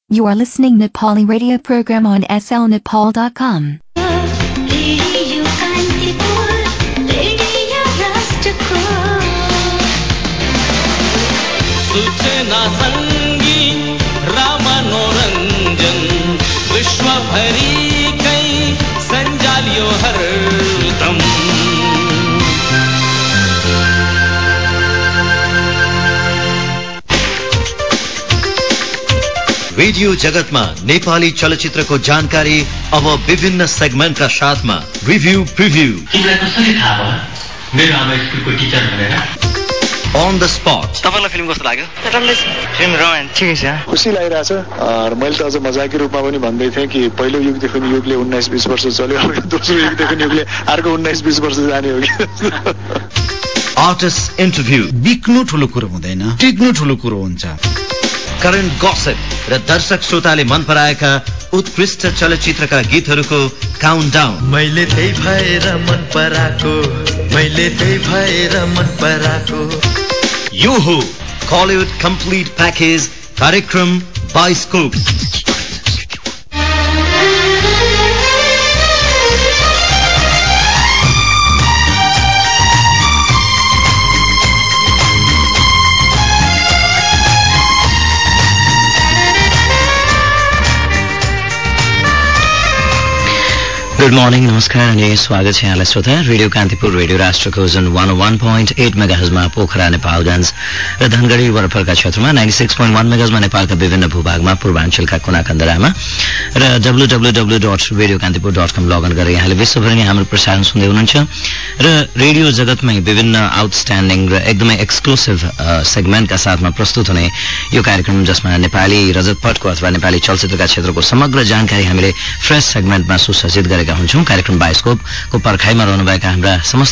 You are listening Nepali radio program on slnepal.com. सूचना संगीत रामनोरञ्जन विश्वभरि कै सञ्जालियो हरदम रेडियो जगतमा नेपाली चलचित्रको जानकारी अब विभिन्न सेगमेन्टका साथमा रिभ्यू प्रिभ्यू। तिमीलाई कसरी थाहा भयो मेरो आमा स्कुलको टिचर भनेर? On the spot. तपाईलाई फिल्म कस्तो लाग्यो? फिल्म रोमान्टिक छ, खुसी लागिरहेछ। मैले त अझ मजाकी रूपमा पनि भन्दै थिएँ कि पहिलो युगदेखि युगले 19-20 वर्ष चल्यो, दोस्रो युगदेखि युगले अर्को 19-20 वर्ष जाने हो कि। Artist interview. बिक्नु ठुलो कुरो हुँदैन, टिक्नु ठुलो कुरो हुन्छ। करेन्ट गसिप र दर्शक श्रोताले मन पराएका उत्कृष्ट चलचित्रका गीतहरूको काउन्टडाउन। मैले त्यही भएर मन पराको, मैले त्यही भएर मन पराको। यो हो कलिउड कम्प्लिट प्याकेज कार्यक्रम बाइस्कोप। गुड मर्निङ, नमस्कार अनि स्वागत छ यहाँलाई श्रोता रेडियो कान्तिपुर रेडियो राष्ट्रको जुन 101.8 मेगाहर्जमा पोखरा नेपालगञ्ज र धनगढी वरपरका क्षेत्रमा 96.1 मेगाहर्जमा नेपालका विभिन्न भूभागमा पूर्वाञ्चलका कुना कन्दरामा र www.radiokantipur.com लगइन गरेर यहाँले विश्वभरि हाम्रो प्रसारण सुन्दै हुनुहुन्छ र रेडियो जगतमै विभिन्न आउटस्ट्यान्डिङ र एकदमै एक्सक्लुसिभ सेगमेन्टका साथमा प्रस्तुत हुने यो कार्यक्रम जसमा नेपाली रजतपटको अथवा नेपाली चलचित्रका क्षेत्रको समग्र जानकारी हामीले फ्रेश सेगमेन्टमा सुसज्जित गरेका हुन्छौं। कार्यक्रम बायोस्कोपको पर्खाइमा रहनुभएका हाम्रा समस्त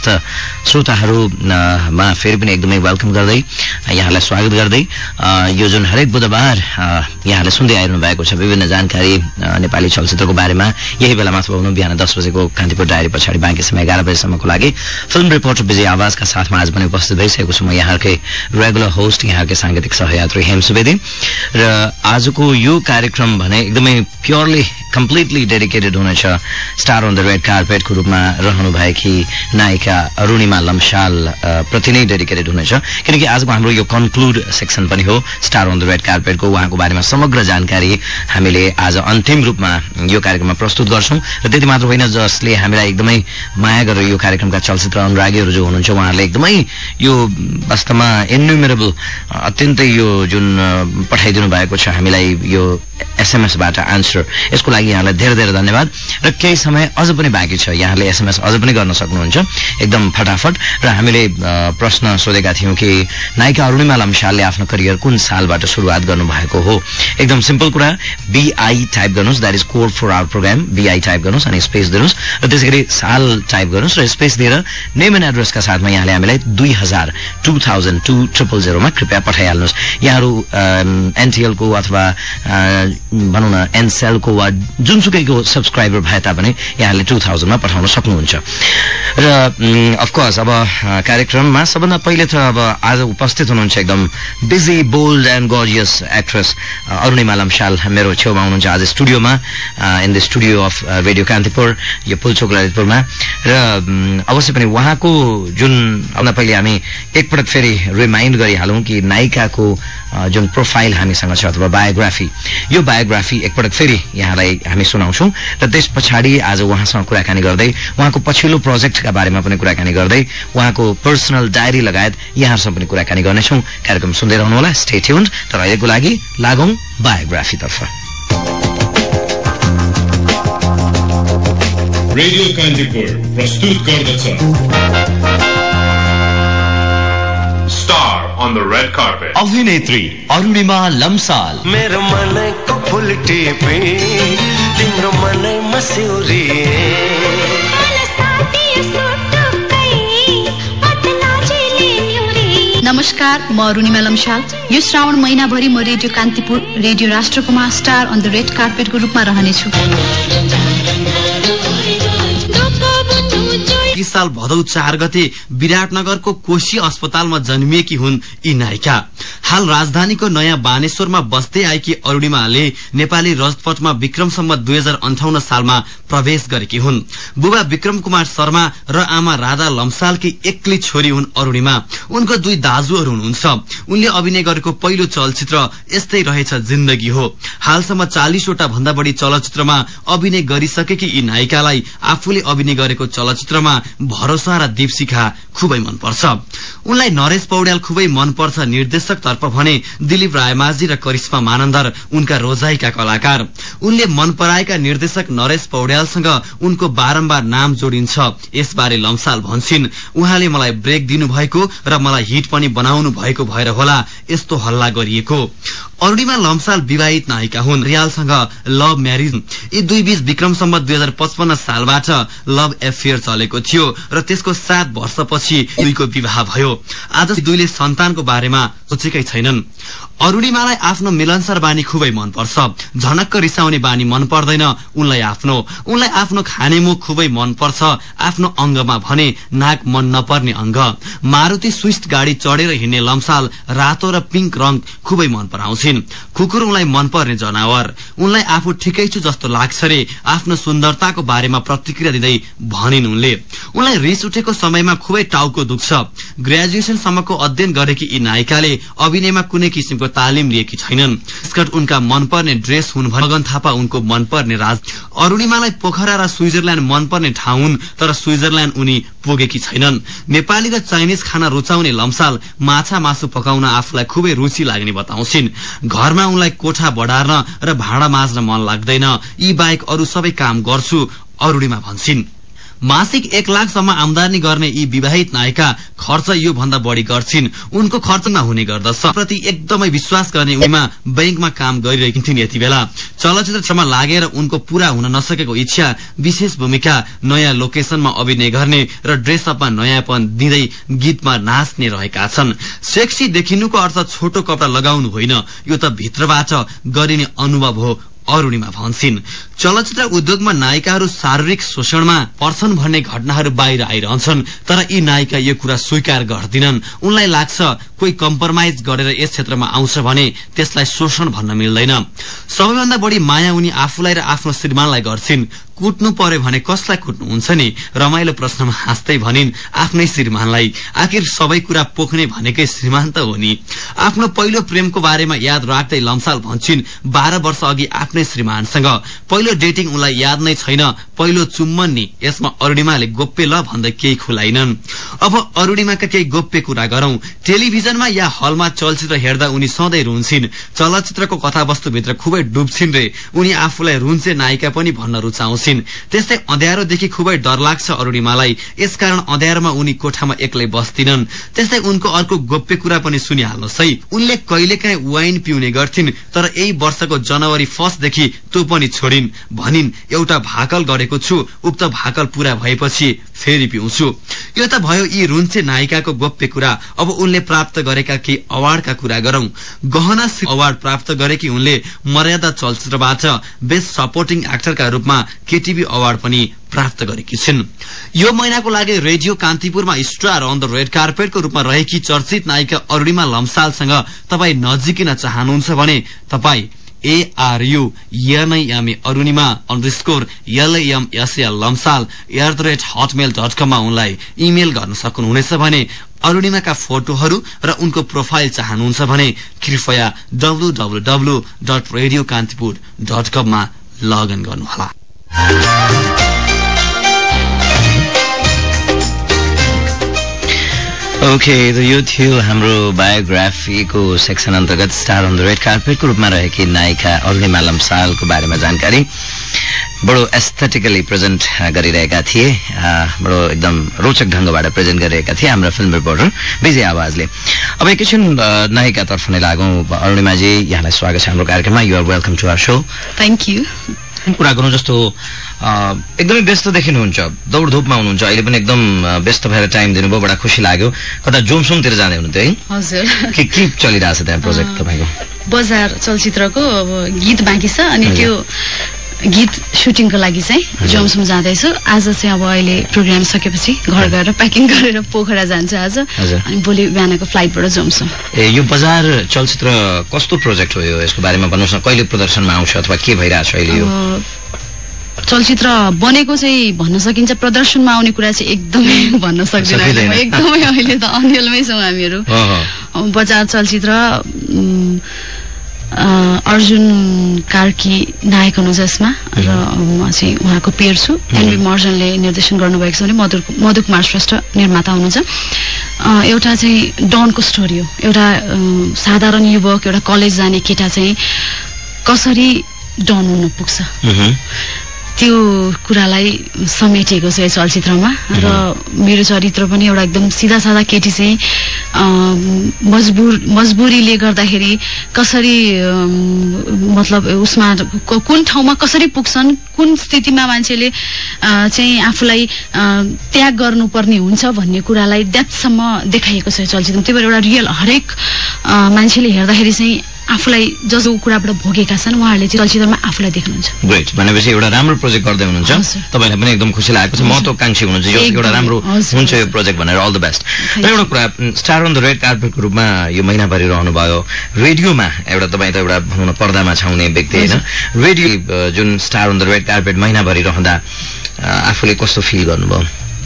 श्रोताहरूमा फेरि पनि एकदमै वेलकम गर्दै यहाँलाई स्वागत गर्दै यो जुन हरेक बुधबार यहाँले सुन्दै आइरहनु भएको छ विभिन्न जानकारी नेपाली चलचित्रको बारेमा यही बेलामा अथवा हुनु बिहान 10 बजेको कान्तिपुर डायरी पछाडि बाँकी समय 11 बजेसम्मको लागि फिल्म रिपोर्टर विजय आवाजका साथमा आज पनि उपस्थित भइसकेको छु म यहाँकै रेगुलर होस्ट यहाँकै सांगीतिक सहयात्री हेम सुवेदी र आजको यो कार्यक्रम भने एकदमै प्योरली कम्प्लिटली डेडिकेटेड हुनेछ स्टार अन द रेड कार्पेटको रूपमा रहनु भएकी नायिका अरुणिमा लम्साल प्रति नै डेडिकेटेड हुनेछ किनकि आजको हाम्रो यो कन्क्लुड सेक्सन पनि हो स्टार अन द रेड कार्पेटको। उहाँको बारेमा समग्र जानकारी हामीले आज अन्तिम रूपमा यो कार्यक्रममा प्रस्तुत गर्छौं र त्यति मात्र होइन जसले हामीलाई एकदमै माया गरेर यो कार्यक्रमका चलचित्र अनुरागीहरू जो हुनुहुन्छ उहाँहरूले एकदमै यो वास्तवमा इन्युमरेबल अत्यन्तै यो जुन पठाइदिनु भएको छ हामीलाई यो एसएमएसबाट आन्सर, यसको लागि यहाँलाई धेरै धेरै धन्यवाद र केही समय अझ पनि बाँकी छ, यहाँले एसएमएस अझ पनि गर्न सक्नुहुन्छ एकदम फटाफट। र हामीले प्रश्न सोधेका थियौं कि नायिका अरुणिमा लम्सालले आफ्नो करियर कुन सालबाट सुरुवात गर्नुभएको हो। एकदम सिम्पल कुरा, बीआई टाइप गर्नुस्, that is code for our program. BI type गर्नुस् अनि स्पेस दिनुस् र त्यसैगरी साल टाइप गर्नुस् र स्पेस दिएर नेम एन्ड एड्रेसका साथमा यहाँले हामीलाई 2000-2000-200 मा कृपया पठाइहाल्नुहोस्। यहाँहरू एनटीएल को अथवा भनौँ न एनसेल को वा जुनसुकैको सब्सक्राइबर भए तापनि यहाँले 2000 मा पठाउन सक्नुहुन्छ। र अफकोर्स अब कार्यक्रममा सबभन्दा पहिले त अब आज उपस्थित हुनुहुन्छ एकदम busy bold and gorgeous actress Arunima Lamsal मेरो छेउमा हुनुहुन्छ आज स्टुडियोमा in the studio of radio Kantipur यो पुलचोक ललितपुरमा। र अवश्य पनि उहाँको जुन अब पहिले हामी एकपटक फेरि रिमाइन्ड गरिहालौं कि नायिकाको जुन प्रोफाइल हामीसँग छ अथवा बायोग्राफी, यो बायोग्राफी एकपटक फेरि यहाँलाई हामी सुनाउँछौं र त्यस पछाडि आज उहाँसँग कुराकानी गर्दै उहाँको पछिल्लो प्रोजेक्टका बारेमा पनि कुराकानी गर्दै उहाँको पर्सनल डायरी लगायत यहाँहरूसँग पनि कुराकानी गर्नेछौं। कार्यक्रम सुन्दै रहनुहोला, स्टे ट्युन्ड। तर अहिलेको लागि लागौं बायोग्राफीतर्फ। रेडियो कान्तिपुर प्रस्तुत गर्दछ star on the red carpet अभिनेत्री अरुणिमा लम्साल। मेरो मनको फुल टिपे तिम्रो मनै मस्यौरी नमस्कार, म अरुणिमा लम्साल। यो श्रावण महिनाभरि म रेडियो कान्तिपुर रेडियो राष्ट्रकोमा स्टार अन द रेड कार्पेटको रूपमा रहनेछु। 20 साल भदौ 4 गते विराटनगरको कोशी अस्पतालमा जन्मिएकी हुन् यी नायिका। हाल राजधानीको नयाँ बानेश्वरमा बस्दै आएकी अरूणिमाले नेपाली राजपथमा विक्रम सम्वत 2058 सालमा प्रवेश गरेकी हुन्। बुबा विक्रम कुमार शर्मा र आमा राधा लम्सालकी एक्लै छोरी हुन् अरूणिमा। उनको 2 दाजुहरू हुनुहुन्छ। उनले अभिनय गरेको पहिलो चलचित्र यस्तै रहेछ जिन्दगी हो। हालसम्म 40 वटा भन्दा बढी चलचित्रमा अभिनय गरिसकेकी यी नायिकालाई आफूले अभिनय गरेको चलचित्रमा भरोसा र दीपशिखा खुबै मनपर्छ। उनलाई नरेश पौड्याल खुबै मनपर्छ। निर्देशक तर्फ भने दिलीप रायमाझी र करिश्मा मानन्दर उनका रोजाइका कलाकार। उनले मन पराएका निर्देशक नरेश पौड्यालसँग उनको बारम्बार नाम जोडिन्छ। यसबारे लम्साल भन्छिन्, उहाँले मलाई ब्रेक दिनुभएको र मलाई हिट पनि बनाउनु भएको भएर होला यस्तो हल्ला गरिएको। अरूणिमा लम्साल विवाहित नायिका हुन्। रियालसँग लभ म्यारिज। यी दुई बीच विक्रम सम्वत 2055 सालबाट लभ एफेयर चलेको थियो र त्यसको 7 वर्षपछि दुईको विवाह भयो। आज दुईले सन्तानको बारेमा सोचेकै छैनन्। अरूणिमालाई आफ्नो मिलनसार बानी खुबै मनपर्छ। झनक्क रिसाउने बानी मन पर्दैन उनलाई आफ्नो खाने मुख खुबै मनपर्छ। आफ्नो अंगमा भने नाक मन नपर्ने अंग। मारुति स्विफ्ट गाडी चढेर हिँड्ने लम्साल रातो र पिंक रंग खुबै मन पराउँछिन्। कुकुर उनलाई मनपर्ने जनावर। उनलाई आफू ठिकै छु जस्तो लाग्छ रे आफ्नो सुन्दरताको बारेमा प्रतिक्रिया दिँदै भनिन् उनले। उनलाई रिस उठेको समयमा खुबै टाउको दुख्छ। ग्रेजुएसन सम्मको अध्ययन गरेकी यी नायिकाले अभिनयमा कुनै किसिमको तालिम लिएकी छैनन्। स्कर्ट उनका मनपर्ने ड्रेस हुन् भने मगन थापा उनको मनपर्ने राज। अरूणिमालाई पोखरा र स्विजरल्याण्ड मनपर्ने ठाउँ हुन् तर स्विजरल्याण्ड उनी पुगेकी छैनन्। नेपाली र चाइनिज खाना रुचाउने लम्साल माछा मासु पकाउन आफूलाई खुबै रुचि लाग्ने बताउँछिन्। घरमा उनलाई कोठा बढार्न र भाँडा माझ्न मन लाग्दैन। यी बाहेक अरू सबै काम गर्छु अरूणिमा भन्छिन्। मासिक 1 लाखसम्म आमदानी गर्ने यी विवाहित नायिका खर्च यो भन्दा बढी गर्छिन्। उनको खर्चमा हुने गर्दछ। प्रति एकदमै विश्वास गर्ने उनीमा बैंकमा काम गरिरहेकी थिइन्। यति बेला चलचित्रमा लागेर उनको पूरा हुन नसकेको इच्छा विशेष भूमिका, नयाँ लोकेशनमा अभिनय गर्ने र ड्रेसअपमा नयाँपन दिँदै गीतमा नाच्ने रहेका छन्। सेक्सी देखिनुको अर्थ छोटो कपडा लगाउनु होइन, यो त भित्रबाट गरिने अनुभव हो अरूणिमा भन्छिन्। चलचित्र उद्योगमा नायिकाहरू शारीरिक शोषणमा पर्छन् भन्ने घटनाहरू बाहिर आइरहन्छन् तर यी नायिका यो कुरा स्वीकार गर्दिनन्। उनलाई लाग्छ कोही कम्प्रोमाइज गरेर यस क्षेत्रमा आउँछ भने त्यसलाई शोषण भन्न मिल्दैन। सबैभन्दा बढी माया उनी आफूलाई र आफ्नो श्रीमानलाई गर्छिन्। कुट्नु पर्यो भने कसलाई कुट्नुहुन्छ नि? रमाइलो प्रश्नमा हाँस्दै भनिन् आफ्नै श्रीमानलाई। आखिर सबै कुरा पोख्ने भनेकै श्रीमान त हो नि। आफ्नो पहिलो प्रेमको बारेमा याद राख्दै लम्साल भन्छिन् 12 वर्ष अघि आफ्नै श्रीमानसँग पहिलो डेटिङ उनलाई याद नै छैन। पहिलो चुम्बन नि। यसमा अरूणिमाले गोप्य ल भन्दै केही खुलाइनन्। अब अरूणिमाका केही गोप्य कुरा गरौं। टेलिभिजनमा या हलमा चलचित्र हेर्दा उनी सधैँ रुन्छिन्। चलचित्रको कथावस्तुभित्र खुबै डुब्छिन् रे। उनी आफूलाई रुन्छे नायिका पनि भन्न रुचाउँछिन्। त्यस्तै अँध्यारोदेखि खुबै डर लाग्छ अरूणिमालाई। यसकारण अँध्यारोमा उनी कोठामा एक्लै बस्दिनन्। त्यस्तै उनको अर्को गोप्य कुरा पनि सुनिहाल्नुहोस् है। उनले कहिलेकाहीँ वाइन पिउने गर्थिन् तर यही वर्षको जनवरी 1 देखि त्यो पनि छोडिन्। भनिन् एउटा भाकल गरेको छु, उक्त भाकल पूरा भएपछि फेरि पिउँछु। यो त भयो यी रुन्छे नायिकाको गोप्य कुरा। अब उनले प्राप्त गरेका केही अवार्डका कुरा गरौं। गहना अवार्ड प्राप्त गरेकी उनले मर्यादा चलचित्रबाट बेस्ट सपोर्टिङ एक्टरका रूपमा केटीभी अवार्ड पनि प्राप्त गरेकी छिन्। यो महिनाको लागि रेडियो कान्तिपुरमा स्टार अन द रेड कार्पेटको रूपमा रहेकी चर्चित नायिका अरूणिमा लम्सालसँग तपाई नजिकिन चाहनुहुन्छ भने तपाई ARUNIMA Arunima _LAMSL Lamsal @hotmail.com मा उनलाई इमेल गर्न सक्नुहुनेछ भने अरूणिमाका फोटोहरू र उनको प्रोफाइल चाहनुहुन्छ भने कृपया www.radiokantipur.com मा लगइन गर्नुहोला। ओके, तो यो थियो हाम्रो बायोग्राफीको सेक्सन अन्तर्गत स्टार अन द रेड कार्पेटको रूपमा रहेकी नायिका अरूणिमा लम्सालको बारेमा जानकारी। बडो एस्थेटिकली प्रेजेन्ट गरिरहेका थिए, बडो एकदम रोचक ढंगबाट प्रेजेन्ट गरिरहेका थिए हाम्रा फिल्म रिपोर्टर विजय आवाजले। अब एकैछिन नायिकातर्फ नै लागौं। अरूणिमाजी, यहाँलाई स्वागत छ हाम्रो कार्यक्रममा। You are welcome to our show. Thank you. कुरा गरौँ जस्तो एकदमै व्यस्त देखिनुहुन्छ, दौडधुपमा हुनुहुन्छ, अहिले पनि एकदम व्यस्त भएर टाइम दिनुभयो, बडा खुसी लाग्यो। कता जोमसोमतिर जाँदै हुनुहुन्थ्यो है? हजुर। के चलिरहेछ त्यहाँ प्रोजेक्ट तपाईँको? बजार चलचित्रको अब गीत बाँकी छ अनि त्यो गीत सुटिङको लागि चाहिँ जोमसम जाँदैछु। आज चाहिँ अब अहिले प्रोग्राम सकेपछि घर गएर प्याकिङ गरेर पोखरा जान्छु आज, अनि भोलि बिहानको फ्लाइटबाट जोमसम। यो बजार चलचित्र कस्तो प्रोजेक्ट हो यो, यसको बारेमा भन्नुहोस् न, कहिले प्रदर्शनमा आउँछ अथवा के भइरहेछ अहिले यो? चलचित्र बनेको चाहिँ भन्न सकिन्छ, प्रदर्शनमा आउने कुरा चाहिँ एकदमै भन्न सक्दैन। एकदमै अहिले त अन्यलमै छौँ हामीहरू। बजार चलचित्र अर्जुन कार्की नायक हुनुहुन्छ यसमा र म चाहिँ उहाँको पेयर छु। एनबी मर्जनले निर्देशन गर्नुभएको छ भने मधु कुमार श्रेष्ठ निर्माता हुनुहुन्छ। एउटा चाहिँ डनको स्टोरी हो। एउटा साधारण युवक, एउटा कलेज जाने केटा चाहिँ कसरी डन हुन पुग्छ त्यो कुरालाई समेटिएको छ यस चलचित्रमा। र मेरो चरित्र पनि एउटा एकदम सिधा साधा केटी चाहिँ मजबुरीले गर्दाखेरि कसरी मतलब उसमा कुन ठाउँमा कसरी पुग्छन्, कुन स्थितिमा मान्छेले चाहिँ आफूलाई त्याग गर्नुपर्ने हुन्छ भन्ने कुरालाई डेप्थसम्म देखाइएको छ चलचित्रमा। त्यही भएर एउटा रियल हरेक मान्छेले हेर्दाखेरि चाहिँ आफूलाई जसो कुराबाट भोगेका छन् उहाँहरूले चाहिँ चलचित्रमा आफूलाई देख्नुहुन्छ। ग्रेट, भनेपछि एउटा राम्रो प्रोजेक्ट गर्दै हुनुहुन्छ, तपाईँलाई पनि एकदम खुसी लागेको छ, महत्वाकांक्षी हुनुहुन्छ यो एउटा राम्रो हुन्छ यो प्रोजेक्ट भनेर। All the best. र एउटा कुरा, स्टार अन द रेड कार्पेटको रूपमा यो महिनाभरि रहनुभयो, रेडियोमा एउटा तपाईँ त एउटा भनौँ न पर्दामा छाउने व्यक्ति होइन, रेडियो जुन star on the red carpet महिनाभरि रहँदा आफूले कस्तो फिल गर्नुभयो?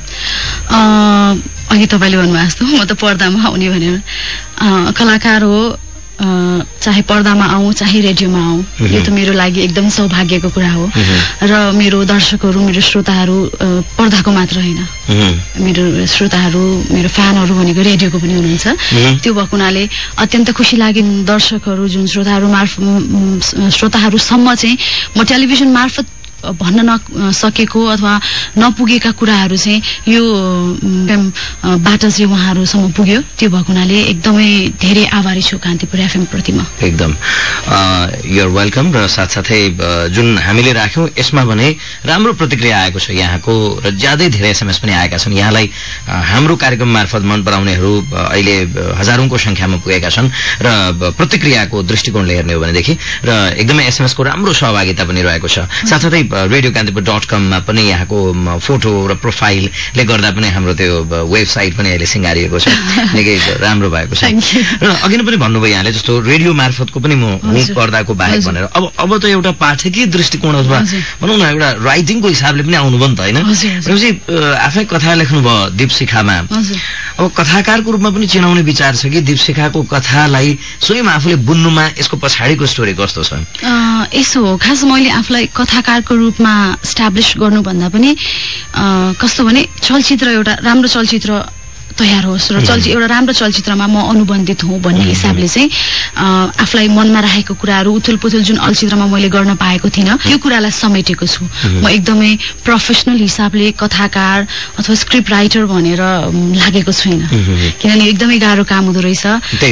अघि तपाईँले भन्नुभएको जस्तो म त पर्दामा आउने भनेर कलाकार हो, चाहे पर्दामा आउँ चाहे रेडियोमा आउँ, यो त मेरो लागि एकदम सौभाग्यको कुरा हो। र मेरो दर्शकहरू, मेरो श्रोताहरू पर्दाको मात्र होइन, मेरो श्रोताहरू, मेरो फ्यानहरू भनेको रेडियोको पनि हुनुहुन्छ। त्यो भएको हुनाले अत्यन्त खुसी लाग्यो। दर्शकहरू जुन श्रोताहरूसम्म चाहिँ म टेलिभिजन मार्फत भन्न नसकेको अथवा नपुगेका कुराहरू चाहिँ यो बाट चाहिँ उहाँहरूसम्म पुग्यो। त्यो भएको हुनाले एकदमै धेरै आभारी छु कान्तिपुर एफएम प्रति म। एकदम युआर वेलकम। र साथसाथै जुन हामीले राख्यौँ यसमा भने राम्रो प्रतिक्रिया आएको छ यहाँको, र ज्यादै धेरै एसएमएस पनि आएका छन्। यहाँलाई हाम्रो कार्यक्रम मार्फत मन पराउनेहरू अहिले हजारौंको संख्यामा पुगेका छन् र प्रतिक्रियाको दृष्टिकोणले हेर्ने हो भनेदेखि र एकदमै एसएमएसको राम्रो सहभागिता पनि रहेको छ। साथसाथै रेडियो कान्तिपुर .com मा पनि यहाँको फोटो र प्रोफाइलले गर्दा पनि हाम्रो त्यो वेबसाइट पनि अहिले सिँगारिएको छ, निकै राम्रो भएको छ। र अघि नै पनि भन्नुभयो यहाँले जस्तो रेडियो मार्फतको पनि म पर्दाको बाहेक भनेर, अब त एउटा पाठकीय दृष्टिकोण अथवा भनौँ न एउटा राइटिङको हिसाबले पनि आउनुभयो नि त होइन? भनेपछि आफै कथा लेख्नुभयो दीपशिखामा, अब कथाकारको रूपमा पनि चिनाउने विचार छ कि दीपशिखाको कथालाई स्वयं आफूले बुन्नुमा यसको पछाडिको स्टोरी कस्तो छ? यसो हो, खास मैले आफूलाई कथाकारको रूपमा स्ट्याब्लिश गर्नुभन्दा पनि कस्तो भने चलचित्र एउटा राम्रो चलचित्र तयार होस् र एउटा राम्रो चलचित्रमा म अनुबन्धित हुँ भन्ने हिसाबले चाहिँ आफूलाई मनमा राखेको कुराहरू उथुलपुथुल जुन चलचित्रमा मैले गर्न पाएको थिइनँ त्यो कुरालाई समेटेको छु। म एकदमै प्रोफेसनल हिसाबले कथाकार अथवा स्क्रिप्ट राइटर भनेर लागेको छुइनँ, किनभने एकदमै गाह्रो काम हुँदो रहेछ।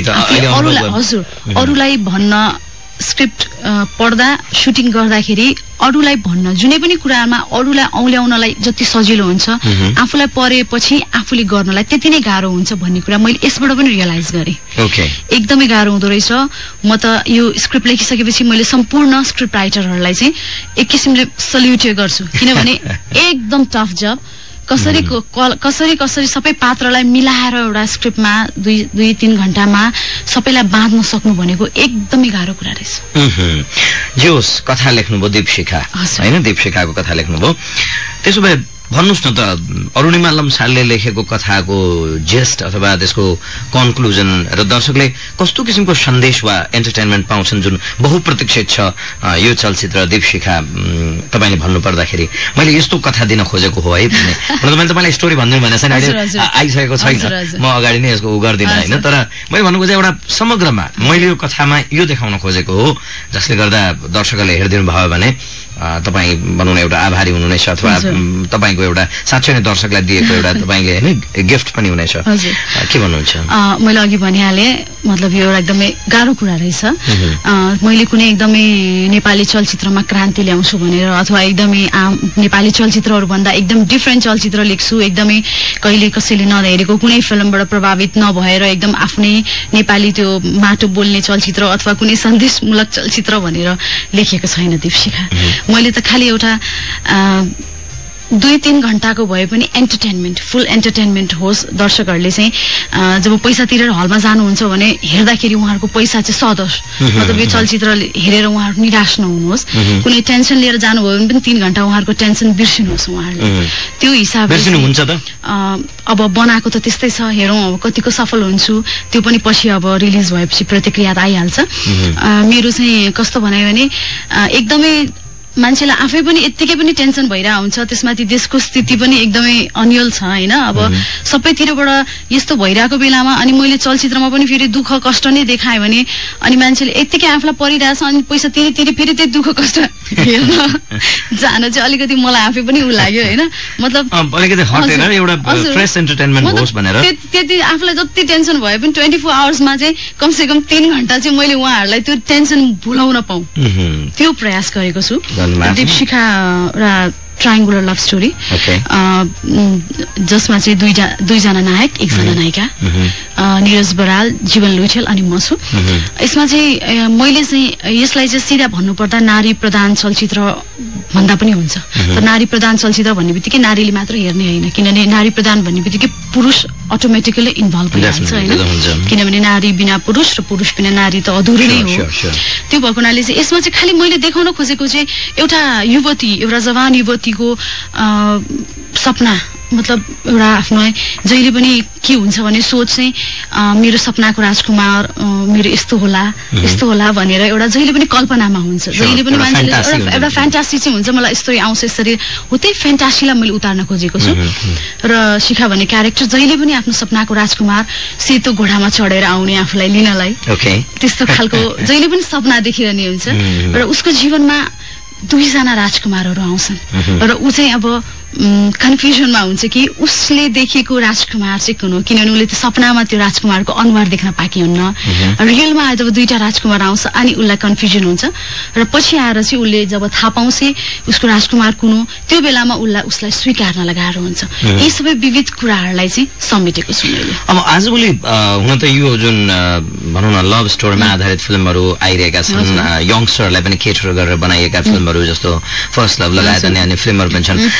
अरूलाई भन्न, स्क्रिप्ट पढ्दा, सुटिङ गर्दाखेरि अरूलाई भन्न, जुनै पनि कुरामा अरूलाई औल्याउनलाई जति सजिलो हुन्छ आफूलाई परेपछि आफूले गर्नलाई त्यति नै गाह्रो हुन्छ भन्ने कुरा मैले यसबाट पनि रियलाइज गरेँ। एकदमै गाह्रो हुँदो रहेछ। म त यो स्क्रिप्ट लेखिसकेपछि मैले सम्पूर्ण स्क्रिप्ट राइटरहरूलाई चाहिँ एक किसिमले सल्युट गर्छु, किनभने एकदम टफ जब। कसरी सबै पात्रलाई मिलाएर एउटा स्क्रिप्टमा 2-3 घण्टामा सबैलाई बाँध्न सक्नु भनेको एकदमै गाह्रो कुरा रहेछ। जोस कथा लेख्नुभयो दीपशिखा होइन, दीपशिखाको कथा लेख्नुभयो। त्यसो भए भन्नुहोस् न त, अरुणिमा लम्सालले लेखेको कथाको जेस्ट अथवा त्यसको कन्क्लुजन र दर्शकले कस्तो किसिमको सन्देश वा एन्टरटेनमेन्ट पाउँछन् जुन बहुप्रतीक्षित छ यो चलचित्र दीपशिखा? तपाईँले भन्नुपर्दाखेरि मैले यस्तो कथा दिन खोजेको हो है भन्ने, मैले तपाईँलाई स्टोरी भन्दिनँ भने छैन, आइसकेको छैन, म अगाडि नै यसको गर्दिनँ होइन, तर मैले भन्नु खोजेँ एउटा समग्रमा मैले यो कथामा यो देखाउन खोजेको हो जसले गर्दा दर्शकहरूले हेरिदिनु भयो भने तपाईँ भनौँ न एउटा आभारी हुनुहुनेछ अथवा तपाईँको एउटा साँच्चै नै दर्शकलाई दिएको एउटा तपाईँले होइन गिफ्ट पनि हुनेछ। के भन्नुहुन्छ? मैले अघि भनिहालेँ, मतलब यो एउटा एकदमै गाह्रो कुरा रहेछ। मैले कुनै एकदमै नेपाली चलचित्रमा क्रान्ति ल्याउँछु भनेर अथवा एकदमै नेपाली चलचित्रहरू भन्दा एकदम डिफरेन्ट चलचित्र लेख्छु, एकदमै कहिले कसैले नहेरेको कुनै फिल्मबाट प्रभावित नभएर एकदम आफ्नै नेपाली त्यो माटो बोल्ने चलचित्र अथवा कुनै सन्देशमूलक चलचित्र भनेर लेखेको छैन दीपशिखा। मैले त खालि एउटा 2-3 घण्टाको भए पनि एन्टरटेनमेन्ट, फुल एन्टरटेनमेन्ट होस्, दर्शकहरूले चाहिँ जब पैसा तिरेर हलमा जानुहुन्छ भने हेर्दाखेरि उहाँहरूको पैसा चाहिँ सदोस्, मतलब यो चलचित्र हेरेर उहाँहरू निराश नहुनुहोस्, कुनै टेन्सन लिएर जानुभयो भने पनि 3 घण्टा उहाँहरूको टेन्सन बिर्सिनुहोस् उहाँहरूले, त्यो हिसाबले बिर्सिनुहुन्छ त। अब बनाएको त त्यस्तै छ, हेरौँ अब कतिको सफल हुन्छु, त्यो पनि पछि अब रिलिज भएपछि प्रतिक्रिया आइहाल्छ। मेरो चाहिँ कस्तो भन्यो भने एकदमै मान्छेलाई आफै पनि यत्तिकै पनि टेन्सन भइरहेको हुन्छ, त्यसमाथि देशको स्थिति पनि एकदमै अन्यल छ हैन। अब सबैतिरबाट यस्तो भइरहेको बेलामा अनि मैले चलचित्रमा पनि फेरि दुःख कष्ट नै देखाएँ भने अनि मान्छेले यत्तिकै आफूलाई परिरहेछ अनि पैसा तिरी फेरि त्यही दुःख कष्ट हेर्न जान चाहिँ अलिकति मलाई आफै पनि उ लाग्यो हैन। मतलब अलिकति हटेर एउटा फ्रेश एन्टरटेनमेन्ट होस् भनेर त्यति आफूलाई जति टेन्सन भए पनि 24 आवर्समा चाहिँ कमसेकम 3 घण्टा चाहिँ मैले उहाँहरूलाई त्यो टेन्सन भुलाउन पाऊँ, त्यो प्रयास गरेको छु। दीपशिखा एउटा ट्रायंगुलर लभ स्टोरी जसमा चाहिँ दुईजना नायक, एकजना नायिका, निरज बराल, जीवन लुइटेल अनि म छु। यसमा चाहिँ मैले चाहिँ यसलाई चाहिँ सिधा भन्नुपर्दा नारी प्रधान चलचित्र भन्दा पनि हुन्छ। तर नारी प्रधान चलचित्र भन्ने बित्तिकै नारीले मात्र हेर्ने होइन, किनभने नारी प्रधान भन्ने बित्तिकै पुरुष अटोमेटिकली इन्भल्भ भइहाल्छ होइन, किनभने नारी बिना पुरुष र पुरुष बिना नारी त अधुरै नै हो। त्यो भएको हुनाले चाहिँ यसमा चाहिँ खालि मैले देखाउन खोजेको चाहिँ एउटा युवती, एउटा जवान युवतीको सपना, मतलब एउटा आफ्नो जहिले पनि के हुन्छ भने सोच चाहिँ मेरो सपनाको राजकुमार मेरो यस्तो होला भनेर एउटा जहिले पनि कल्पनामा हुन्छ, जहिले पनि मान्छेले एउटा फ्यान्टासी चाहिँ हुन्छ, मलाई यस्तो आउँछ यसरी हो, त्यही फ्यान्टासीलाई मैले उतार्न खोजेको छु। र शिखा भन्ने क्यारेक्टर जहिले पनि आफ्नो सपनाको राजकुमार सेतो घोडामा चढेर आउने आफूलाई लिनलाई त्यस्तो खालको जहिले पनि सपना देखिरहने हुन्छ र उसको जीवनमा 2 जना राजकुमारहरू आउँछन् र ऊ चाहिँ अब कन्फ्युजनमा हुन्छ कि उसले देखेको राजकुमार चाहिँ कुन हो, किनभने उसले त्यो सपनामा त्यो राजकुमारको अनुहार देख्न पाएकी हुन्न, रियलमा जब 2टा राजकुमार आउँछ अनि उसलाई कन्फ्युजन हुन्छ र पछि आएर चाहिँ उसले जब थाहा पाउँछ उसको राजकुमार कुन हो, त्यो बेलामा उसलाई स्वीकार्नलाई गाह्रो हुन्छ। यी सबै विविध कुराहरूलाई चाहिँ समेटेको छु मैले। अब आजभोलि हुन त यो जुन भनौँ न लभ स्टोरीमा आधारित फिल्महरू आइरहेका छन्, यङ्गस्टरलाई पनि केटर गरेर बनाइएका फिल्महरू जस्तो फर्स्ट लभ लगायत अन्य फिल्महरू पनि छन्।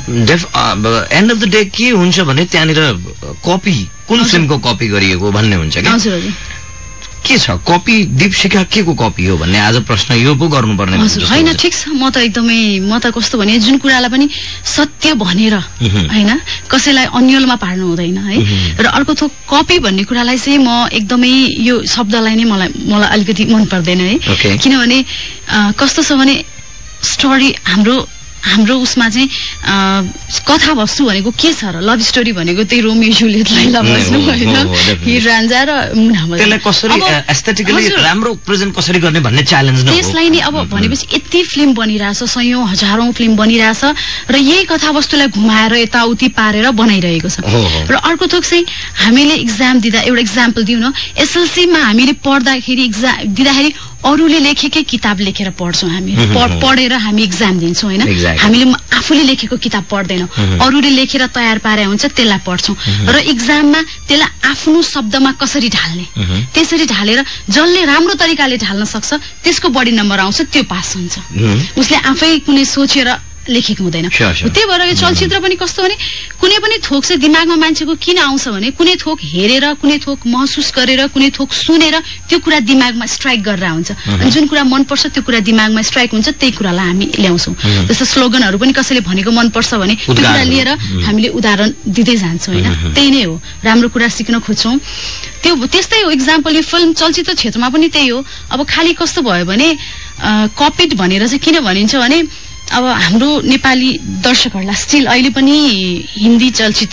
एन्ड अफ द डे के हुन्छ भने त्यहाँनिर कपी, कुन फिल्मको कपी गरिएको भन्ने हुन्छ क्या, के छ कपी, दीपशिखा के को कपी हो भन्ने आज प्रश्न यो पो गर्नुपर्ने होइन। ठिक छ, म त कस्तो भने जुन कुरालाई पनि सत्य भनेर होइन कसैलाई अन्यलमा पार्नु हुँदैन है। र अर्को थोक कपी भन्ने कुरालाई चाहिँ म एकदमै यो शब्दलाई नै मलाई अलिकति मन पर्दैन है, किनभने कस्तो छ भने स्टोरी हाम्रो उसमा चाहिँ कथा वस्तु भनेको के छ र, लभ स्टोरी भनेको त्यही रोमियो जुलियट लैला मज्नु होइन, हिर रान्जा र मुना मज्नु, त्यसलाई कसरी एस्थेटिकली राम्रो प्रेजेन्ट कसरी गर्ने भन्ने च्यालेन्ज न हो। त्यसलाई नि अब भनेपछि यति फिल्म बनिरहेछ, सयौं हजारौं फिल्म बनिरहेछ र यही कथा वस्तुलाई घुमाएर यताउति पारेर बनाइरहेको छ। र अर्को थोक चाहिँ हामीले एक्जाम दिँदा एउटा इक्जाम्पल दिउँ न, एसएलसीमा हामीले पढ्दाखेरि दिँदाखेरि अरूले लेखेकै किताब लेखेर पढ्छौँ हामी, पढेर हामी एक्जाम दिन्छौँ होइन, हामीले आफूले लेखेको किताब पढ्दैनौँ, अरूले लेखेर तयार पारे हुन्छ त्यसलाई पढ्छौँ र एक्जाममा त्यसलाई आफ्नो शब्दमा कसरी ढाल्ने, त्यसरी ढालेर जसले राम्रो तरिकाले ढाल्न सक्छ त्यसको बढी नम्बर आउँछ, त्यो पास हुन्छ। उसले आफै कुनै सोचेर लेखेको हुँदैन। त्यही भएर यो चलचित्र पनि कस्तो भने कुनै पनि थोक चाहिँ दिमागमा मान्छेको किन आउँछ भने कुनै थोक हेरेर, कुनै थोक महसुस गरेर, कुनै थोक सुनेर त्यो कुरा दिमागमा स्ट्राइक गरेर हुन्छ, अनि जुन कुरा मनपर्छ त्यो कुरा दिमागमा स्ट्राइक हुन्छ, त्यही कुरालाई हामी ल्याउँछौँ। जस्तो स्लोगनहरू पनि कसैले भनेको मनपर्छ भने त्यो कुरा लिएर हामीले उदाहरण दिँदै जान्छौँ होइन, त्यही नै हो, राम्रो कुरा सिक्न खोज्छौँ। त्यस्तै हो इक्जाम्पल यो फिल्म चलचित्र क्षेत्रमा पनि त्यही हो। अब खालि कस्तो भयो भने कपिड भनेर चाहिँ किन भनिन्छ भने अब हाम्रो नेपाली दर्शकहरूलाई स्टिल अहिले पनि हिन्दी चलचित्र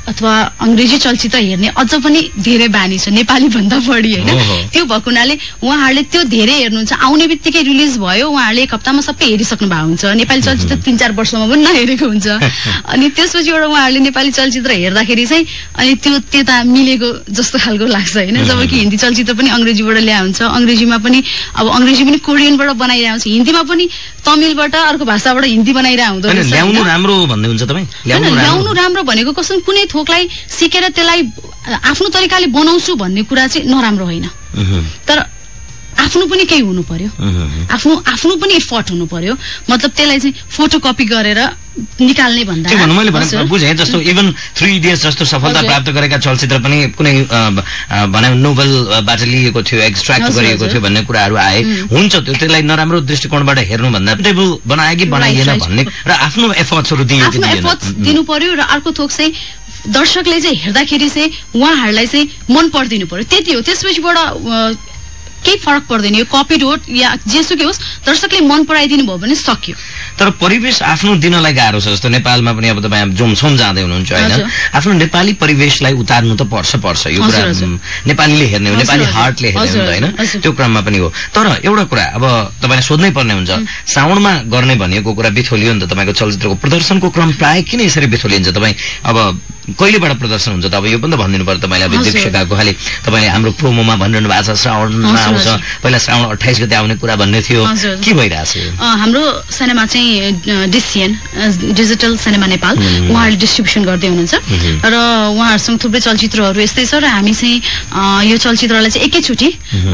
अथवा अंग्रेजी चलचित्र हेर्ने अझ पनि धेरै बानी छ नेपाली भन्दा बढी हैन त्यो भएको हुनाले उहाँहरूले त्यो धेरै हेर्नुहुन्छ आउने बित्तिकै रिलिज भयो उहाँहरूले एक हप्तामा सबै हेरिसक्नु भएको हुन्छ नेपाली चलचित्र 3-4 वर्षमा पनि नहेरेको हुन्छ अनि त्यसपछिबाट उहाँहरूले नेपाली चलचित्र हेर्दाखेरि चाहिँ अनि त्यो त्यता मिलेको जस्तो खालको लाग्छ हैन जबकि हिन्दी चलचित्र पनि अंग्रेजीबाट ल्याए हुन्छ अंग्रेजीमा पनि अब अंग्रेजी पनि कोरियनबाट बनाइरहेको हुन्छ हिन्दीमा पनि तमिलबाट अर्को भाषाबाट हिन्दी बनाइरहेको हुँदो रहेछ ल्याउनु राम्रो भन्दै हुन्छ तपाई ल्याउनु राम्रो भनेको कसम कुनै थोकलाई सिकेर त्यसलाई आफ्नो तरिकाले बनाउँछु भन्ने कुरा चाहिँ नराम्रो होइन तर आफ्नो पनि केही हुनु पर्यो आफ्नो पनि एफर्ट हुनु पर्यो मतलब त्यसलाई चाहिँ फोटोकपी गरेर निकाल्ने भन्दा के भन्नु मैले भने बुझे जस्तो इभन 3 इडियट्स जस्तो सफलता प्राप्त गरेका चलचित्र पनि कुनै भने नोभलबाट लिएको थियो एक्सट्र्याक्ट गरिएको थियो भन्ने कुराहरू आए हुन्छ त्यो त्यसलाई नराम्रो दृष्टिकोणबाट हेर्नु भन्दा टेबल बनाए कि बनाइएन भन्ने र आफ्नो एफर्ट्सहरु दिनु पर्यो र अर्को थोक चाहिँ दर्शकले चाहिँ हेर्दाखेरि चाहिँ उहाँहरूलाई चाहिँ मन पर्दिनु पर्यो त्यति हो त्यसपछिबाट केही फरक पर्दैन यो कपीड हो या जेसुकै होस् दर्शकले मन पराइदिनु भयो भने सक्यो तर परिवेश आफ्नो दिनलाई गाह्रो छ जस्तो नेपालमा पनि अब तपाईँ जोमसोम जाँदै हुनुहुन्छ हैन आफ्नो नेपाली परिवेशलाई उतार्नु त पर्छ यो कुरा नेपालीले हेर्ने हो नेपाली हार्टले हेर्ने हो हैन त्यो क्रममा पनि हो तर एउटा कुरा अब तपाईले सोध्नै पर्ने हुन्छ श्रावणमा गर्ने भनेको कुरा बिथोलियो नि त तपाईको चलचित्रको प्रदर्शनको क्रम प्राय किन यसरी बिथोलिन्छ तपाई अब कहिलेबाट प्रदर्शन हुन्छ त अब यो पनि त भनिदिनु पर्यो तपाईले अब दीक्षाको खाली तपाईले हाम्रो प्रोमोमा भनिरहनु भएको छ श्रावणमा आउँछ पहिला श्रावण 28 गते आउने कुरा भन्ने थियो के भइराछ हाम्रो सिनेमा चाहिँ डिसिएन डिजिटल सिनेमा नेपाल उहाँहरूले डिस्ट्रिब्युसन गर्दै हुनुहुन्छ र उहाँहरुसँग थुप्रै चलचित्रहरू यस्तै छ र हामी चाहिँ यो चलचित्रलाई चाहिँ एकैचोटी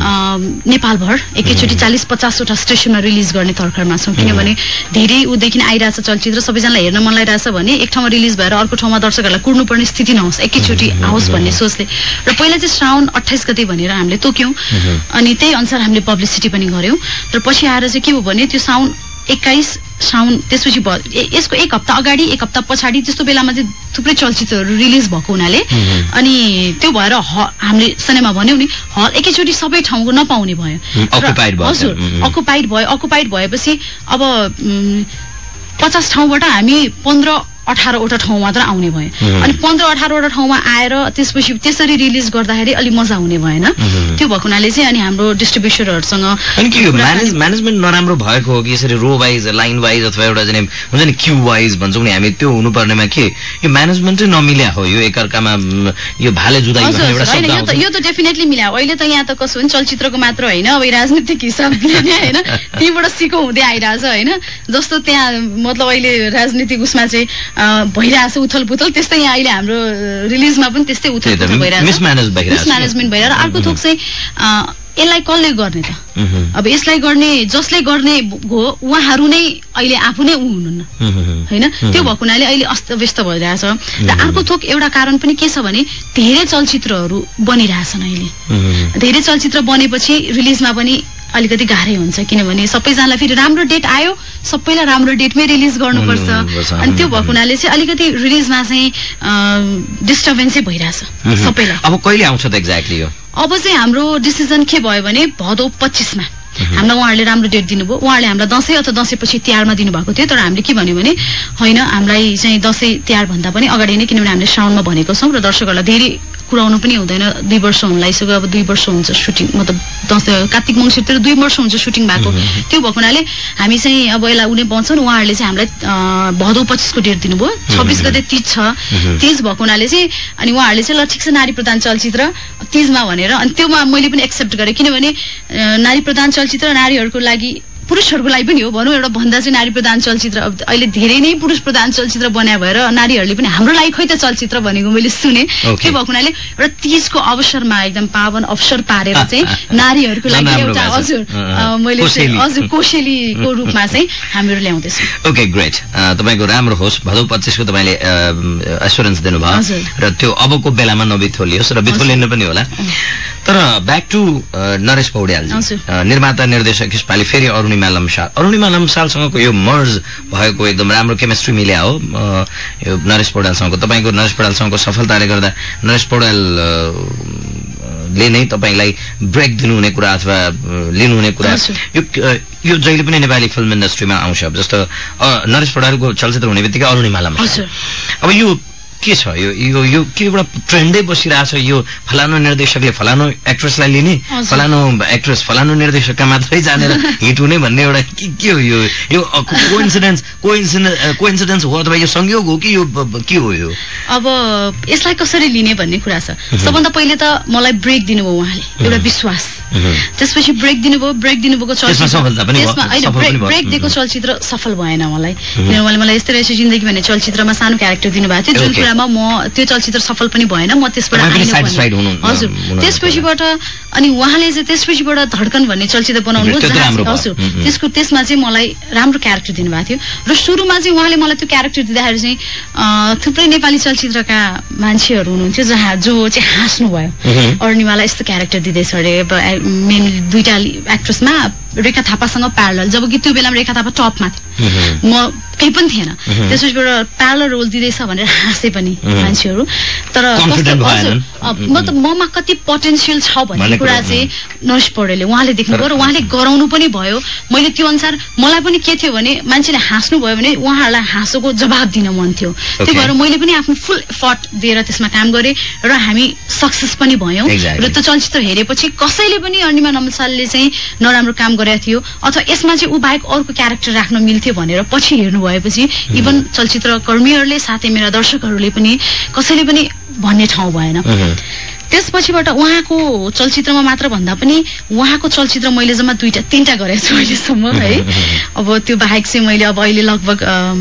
नेपालभर एकैचोटी 40-50 वटा स्टेशनमा रिलिज गर्ने तर्खरमा छौं किनभने धेरै उदेखि आइराछ चलचित्र सबैजनालाई हेर्न मन लागिरहेछ भने एक ठाउँमा रिलिज भएर अर्को ठाउँमा दर्शकहरूलाई कुर्नु पर्ने स्थिति नहोस् एकैचोटी आओस् भन्ने सोचले र पहिला चाहिँ श्रावण 28 गते भनेर हामीले तोक्यौं अनि त्यही अनुसार हामीले पब्लिसिटी पनि गर्यौं र पछि आएर चाहिँ के हो भने त्यो साउन 21 साउन त्यसपछि यसको एक हप्ता अगाडि एक हप्ता पछाडि त्यस्तो बेलामा चाहिँ थुप्रै चलचित्रहरू रिलिज भएको हुनाले अनि त्यो भएर हामीले सिनेमा भन्यौं नि हल एकैचोटी सबै ठाउँको नपाउने भयो अकुपाइड भएपछि अब 50 ठाउँबाट हामी 15-18 वटा ठाउँ मात्र आउने भयो अनि 15-18 वटा ठाउँमा आएर त्यसपछि त्यसरी रिलिज गर्दाखेरि अलि मजा हुने भएन त्यो भएको हुनाले चाहिँ अनि हाम्रो डिस्ट्रिब्युटरहरुसँग अनि के यो म्यानेजमेन्ट नराम्रो भएको हो कि यसरी रो वाइज लाइन वाइज अथवा एउटा जने हुन्छ नि क्यू वाइज भन्छौं नि हामी त्यो हुनुपर्नेमा के यो म्यानेजमेन्टै नमिल्या हो यो एकअर्कामा यो भाले जुदाई भन्ने एउटा शब्द आउँछ यो त डेफिनेटली मिल्या अहिले त यहाँ त कसो हुन्छ चलचित्रको मात्र हैन अब राजनीतिक हिसाबले नि हैन तीबाट सिको हुँदै आइराछ हैन जस्तो त्यहाँ मतलब अहिले राजनीतिक उसमा चाहिँ भइरहेछ उथलपुथल त्यस्तै यहाँ अहिले हाम्रो रिलिजमा पनि त्यस्तै उथलपुथल भइरहेछ मिसम्यानेजमेन्ट भइरहेछ अर्को थोक चाहिँ यसलाई कसले गर्ने त अब यसलाई गर्ने जसले गर्ने हो उहाँहरू नै अहिले आफू नै हुनुहुन्न हैन त्यो भएको हुनाले अहिले अस्तव्यस्त भइरहेछ र अर्को थोक एउटा कारण पनि के छ भने धेरै चलचित्रहरू बनिरहेछन् अहिले धेरै चलचित्र बनेपछि रिलिजमा पनि अलिकति गाह्रै हुन्छ किनभने सबैजनालाई फेरि राम्रो डेट आयो सबैलाई राम्रो डेटमै रिलिज गर्नुपर्छ अनि त्यो भएको हुनाले चाहिँ अलिकति रिलिजमा चाहिँ डिस्टर्बेन्सै भइरहेछ सबैलाई अब कहिले आउँछ त एक्ज्याक्टली यो अब चाहिँ हाम्रो डिसिजन के भयो भने भदौ 25 मा हामीलाई उहाँहरूले राम्रो डेट दिनुभयो उहाँहरूले हामीलाई दशैं अथवा दशैंपछि तिहारमा दिनुभएको थियो तर हामीले के भन्यो भने हैन हामीलाई चाहिँ दशैं तिहार भन्दा पनि अगाडि नै किनभने हामीले श्रावणमा भनेको छौं र दर्शकहरूलाई धेरै कुराउनु पनि हुँदैन 2 वर्ष हुन लागिसक्यो अब 2 वर्ष हुन्छ सुटिङ मतलब दशैं कार्तिक मङ्सिरतिर 2 वर्ष हुन्छ सुटिङ भएको त्यो भएको हुनाले हामी चाहिँ अब यसलाई उनी पाउँछन् उहाँहरूले चाहिँ हामीलाई भदौ 25 को डेट दिनुभयो 26 गते तीज छ तीज भएको हुनाले चाहिँ अनि उहाँहरूले चाहिँ ल ठिक छ नारी प्रधान चलचित्र तीजमा भनेर अनि त्योमा मैले पनि एक्सेप्ट गरे किनभने नारी प्रधान चलचित्र नारीहरूको लागि पुरुषहरूको लागि पनि हो भनौं एउटा भन्दा चाहिँ नारी प्रधान चलचित्र अहिले धेरै नै पुरुष प्रधान चलचित्र बनाए भएर नारीहरूले पनि हाम्रो लागि खै त चलचित्र भनेको मैले सुने के भएको हुनाले एउटा तीजको अवसरमा एकदम पावन अवसर पारेर चाहिँ नारीहरूको लागि एउटा हजुर मैले हजुर कोसेलीको रूपमा चाहिँ हामीहरू ल्याउँदैछौँ ओके ग्रेट तपाईको राम्रो होस् भदौ 25 को तपाईले एस्योरेन्स दिनुभयो र त्यो अबको बेलामा नबिथोलियोस् र बिथोलिनु पनि होला तर ब्याक टु नरेश पौड्यालजी निर्माता निर्देशक यसपालि फेरि अरुणिमा लम्सालसँगको यो मर्ज भएको एकदम राम्रो केमिस्ट्री मिल्या हो यो नरेश पौड्यालसँगको तपाईको नरेश पौड्यालसँगको सफलताले गर्दा नरेश पौड्याल ले नै तपाईलाई ब्रेक दिनुहुने कुरा अथवा लिनुहुने कुरा यो जहिले पनि नेपाली फिल्म इन्डस्ट्रीमा आउँछ जस्तो नरेश पौड्यालको चलचित्र हुने बित्तिकै अरुणिमा लम्साल अब यो के छ यो के एउटा ट्रेन्डै बसिरहेछ यो फलानु निर्देशकले फलानु एक्ट्रेसलाई लिने फलानु एक्ट्रेस फलानु निर्देशकका मात्रै जानेर हिट हुने भन्ने एउटा के हो यो कोइन्सिडेन्स हो अथवा यो संयोग हो कि यो के हो यो? अब यसलाई कसरी लिने भन्ने कुरा छ। सबभन्दा पहिले त मलाई ब्रेक दिनुभयो उहाँले, एउटा विश्वास। त्यसपछि ब्रेक दिनुभएको चलचित्र ब्रेक दिएको चलचित्र सफल भएन मलाई, किनभने उहाँले मलाई यस्तै रहेछ जिन्दगी भन्ने चलचित्रमा सानो क्यारेक्टर दिनुभएको थियो, जुन कुरामा म त्यो चलचित्र सफल पनि भएन, म त्यसबाट हजुर। त्यसपछिबाट अनि उहाँले चाहिँ त्यसपछिबाट धड्कन भन्ने चलचित्र बनाउनु हजुर, त्यसमा चाहिँ मलाई राम्रो क्यारेक्टर दिनुभएको थियो र सुरुमा चाहिँ उहाँले मलाई त्यो क्यारेक्टर दिँदाखेरि चाहिँ थुप्रै नेपाली चलचित्रका मान्छेहरू हुनुहुन्थ्यो जो चाहिँ हाँस्नु भयो, अरुणिमालाई यस्तो क्यारेक्टर दिँदैछ अरे। मेन दुईटा एक्ट्रेसमा रेखा थापासँग प्यारलल, जबकि त्यो बेलामा रेखा थापा टपमा थियो, म केही पनि थिएन। त्यसपछिबाट प्यारलल रोल दिँदैछ भनेर हाँसे पनि मान्छेहरू। तर ममा कति पोटेन्सियल छ भन्ने कुरा चाहिँ नरेश पौडेलले उहाँले देख्नुभयो र उहाँले गराउनु पनि भयो। मैले त्यो अनुसार मलाई पनि के थियो भने मान्छेले हाँस्नु भयो भने उहाँहरूलाई हाँसोको जवाब दिन मन थियो, त्यही भएर मैले पनि आफ्नो फुल एफर्ट दिएर त्यसमा काम गरेँ र हामी सक्सेस पनि भयौँ। र त्यो चलचित्र हेरेपछि कसैले पनि अरुणिमा नमसालले चाहिँ नराम्रो काम गरेको थियो अथवा यसमा चाहिँ ऊ बाहेक अर्को क्यारेक्टर राख्न मिल्थ्यो भनेर पछि हेर्नु भएपछि इभन चलचित्र कर्मीहरूले साथै मेरा दर्शकहरूले पनि कसैले पनि भन्ने ठाउँ भएन। त्यसपछिबाट उहाँको चलचित्रमा मात्र भन्दा पनि उहाँको चलचित्र मैले जम्मा 2-3टा गरेको छु अहिलेसम्म है। अब त्यो बाहेक चाहिँ मैले अब अहिले लगभग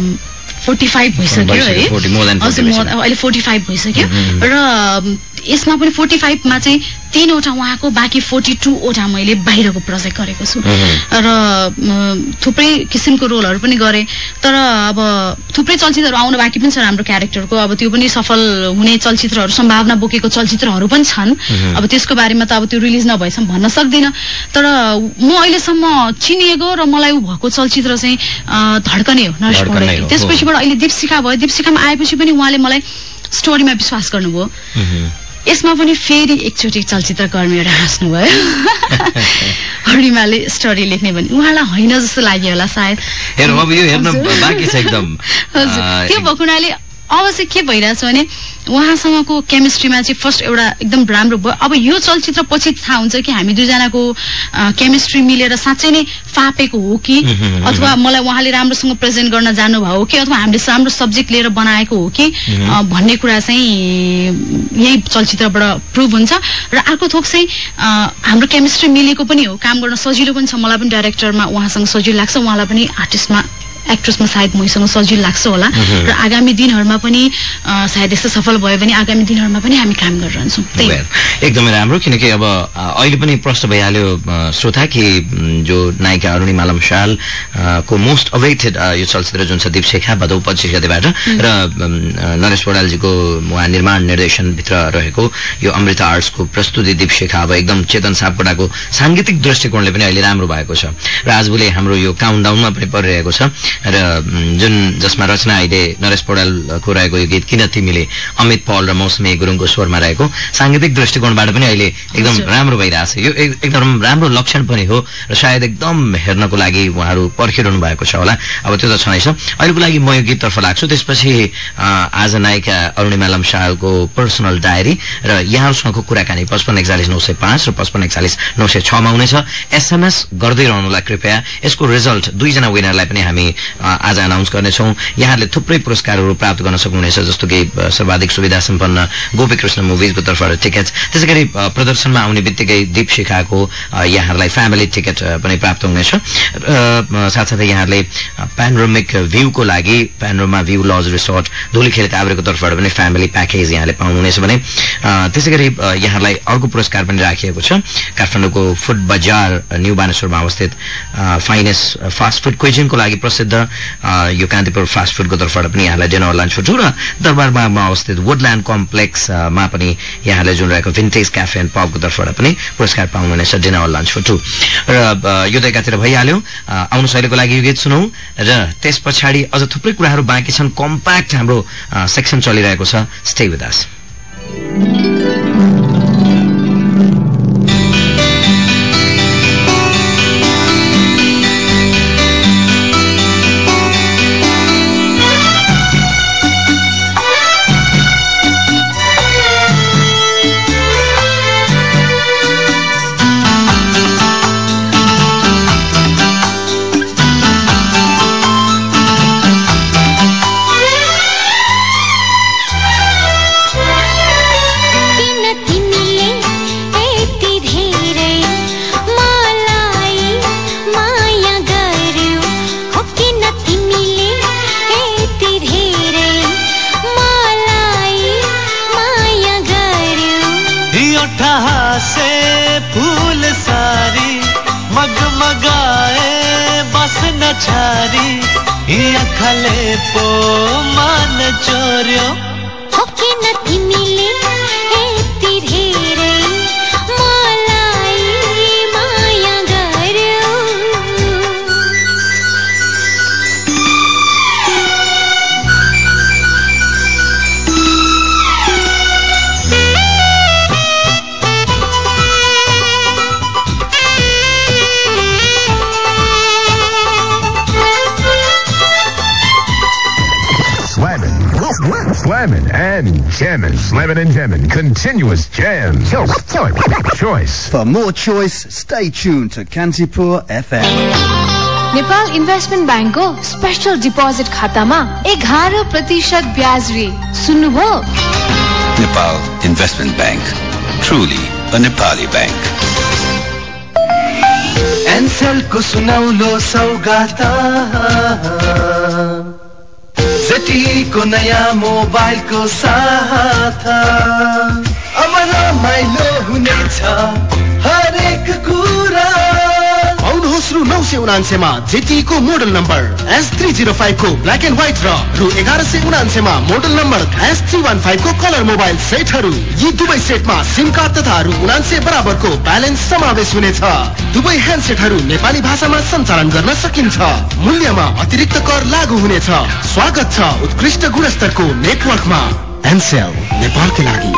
45 भइसक्यो है, अहिले 45 भइसक्यो र यसमा पनि 45 मा चाहिँ 3वटा उहाँको, बाँकी 42 वटा मैले बाहिरको प्रोजेक्ट गरेको छु र थुप्रै किसिमको रोलहरू पनि गरेँ। तर अब थुप्रै चलचित्रहरू आउनु बाँकी पनि छ राम्रो क्यारेक्टरको, अब त्यो पनि सफल हुने चलचित्रहरू, सम्भावना बोकेको चलचित्रहरू पनि छन्। अब त्यसको बारेमा त अब त्यो रिलिज नभएसम्म भन्न सक्दिनँ। तर म अहिलेसम्म चिनिएको र मलाई ऊ भएको चलचित्र चाहिँ धड्कनै हो, नरेश पौडेल। त्यसपछिबाट अहिले दीपशिखा भयो, दीपशिखामा आएपछि पनि उहाँले मलाई स्टोरीमा विश्वास गर्नुभयो। यसमा पनि फेरि एकचोटि चलचित्र कर्मीहरू हाँस्नुभयो, अरुणिमाले स्टोरी लेख्ने भने उहाँलाई होइन जस्तो लाग्यो होला सायद। त्यो भएको हुनाले अब चाहिँ के भइरहेछ भने उहाँसँगको केमिस्ट्रीमा चाहिँ फर्स्ट एउटा एकदम राम्रो भयो। अब यो चलचित्र पछि थाहा हुन्छ कि हामी दुईजनाको केमिस्ट्री मिलेर साँच्चै नै फापेको हो कि अथवा मलाई उहाँले राम्रोसँग प्रेजेन्ट गर्न जानुभयो हो कि अथवा हामीले राम्रो सब्जेक्ट लिएर बनाएको हो कि भन्ने कुरा चाहिँ यही चलचित्रबाट प्रुभ हुन्छ। र अर्को थोक चाहिँ हाम्रो केमिस्ट्री मिलेको पनि हो, काम गर्न सजिलो पनि छ। मलाई पनि डाइरेक्टरमा उहाँसँग सजिलो लाग्छ, उहाँलाई पनि आर्टिस्टमा एक्ट्रेसमा सायद मसँग सजिलो लाग्छ होला। र आगामी दिनहरूमा पनि सायद यस्तो सफल भयो भने आगामी दिनहरूमा पनि हामी काम गरिरहन्छौँ। एकदमै राम्रो, किनकि अब अहिले पनि प्रश्न भइहाल्यो श्रोता कि जो नायिका अरुणिमा लम्साल को मोस्ट अवेटेड यो चलचित्र जुन छ दीपशिखा भदौ 25 गतेबाट र नरेश पौडेलजीको उहाँ निर्माण निर्देशनभित्र रहेको यो अमृता आर्ट्सको प्रस्तुति दीपशिखा अब एकदम चेतन सापकोटाको साङ्गीतिक दृष्टिकोणले पनि अहिले राम्रो भएको छ र आजभोलि हाम्रो यो काउन्टडाउनमा पनि परिरहेको छ र जसमा रचना अहिले नरेश पौडेलको रहेको यो गीत किन तिमीले अमित पौल र मौसमी गुरुङको स्वरमा रहेको साङ्गीतिक दृष्टिकोणबाट पनि अहिले एकदम राम्रो भइरहेछ। यो एकदम राम्रो लक्षण पनि हो र सायद एकदम हेर्नको लागि उहाँहरू पर्खिरहनु भएको छ होला। अब त्यो त छँदैछ। अहिलेको लागि म यो गीततर्फ लाग्छु, त्यसपछि आज नायिका अरुणिमा लम्सालको पर्सनल डायरी र यहाँहरूसँगको कुराकानी 55410905 र 55410906 मा हुनेछ। एसएमएस गर्दै रहनुलाई कृपया। यसको रिजल्ट 2 जना विनरलाई पनि हामी आज अनाउन्स गर्नेछौँ। यहाँले थुप्रै पुरस्कारहरू प्राप्त गर्न सक्नुहुनेछ, जस्तो कि सर्वाधिक सुविधा सम्पन्न गोपीकृष्ण मुभिजको तर्फबाट टिकट, त्यसै गरी प्रदर्शनमा आउने बित्तिकै दीपशिखाको यहाँहरूलाई फ्यामिली टिकट पनि प्राप्त हुनेछ र साथसाथै यहाँहरूले प्यानोरामिक भ्यूको लागि panorama view lodge resort Dhulikhel काभ्रेको तर्फबाट पनि फ्यामिली प्याकेज यहाँले पाउनुहुनेछ भने त्यसै गरी यहाँहरूलाई अर्को पुरस्कार पनि राखिएको छ। काठमाडौँको फुड बजार न्यू बानेश्वरमा अवस्थित फाइनेस्ट फास्ट फुड क्विजिनको लागि प्रसिद्ध यो कान्तिपुर फास्ट फुडको तर्फबाट पनि यहाँलाई डिनर लन्च फुड र दरबारमा अवस्थित वुडल्यान्ड कम्प्लेक्समा पनि यहाँले जुन रहेको भिन्टेज क्याफे एन्ड पबको तर्फबाट पनि पुरस्कार पाउनुहुनेछ डिनर लन्च फुड र यो त एकातिर भइहाल्यो। आउनु शैलीको लागि यो गीत सुनौ र त्यस पछाडि अझ थुप्रै कुराहरू बाँकी छन्। कम्प्याक्ट हाम्रो सेक्सन चलिरहेको छ। Stay with us. आँखाले पो मान चोर्यो किन तिमीले यति धेरै मलाई माया गर्यो Slamming and jamming. Slamming and jamming. Continuous jam. Choice. For more choice, stay tuned to Kantipur FM. Nepal investment ब्याङ्कको स्पेशल डिपोजिट खातामा 11% ब्याज रे सुन्नुभयो Nepal investment bank truly a Nepali bank एनसेलको सुनौलो सौगात जेटीको नयाँ मोबाइलको साथ अब रमाइलो हुनेछ हरेक कुरा आउनुहोस् रु 979 मा जेटीको मोडल नम्बर S305 को ब्ल्याक एन्ड व्हाइट र रु 1179 मा मोडल नम्बर S315 को कलर मोबाइल सेटहरू यी दुवै सेटमा सिम कार्ड तथा रु 79 बराबरको ब्यालेन्स समावेश हुनेछ दुवै ह्यान्डसेटहरू नेपाली भाषामा सञ्चालन गर्न सकिन्छ मूल्यमा अतिरिक्त कर लागू हुनेछ स्वागत छ उत्कृष्ट गुणस्तरको नेटवर्कमा एनसेल नेपालको लागि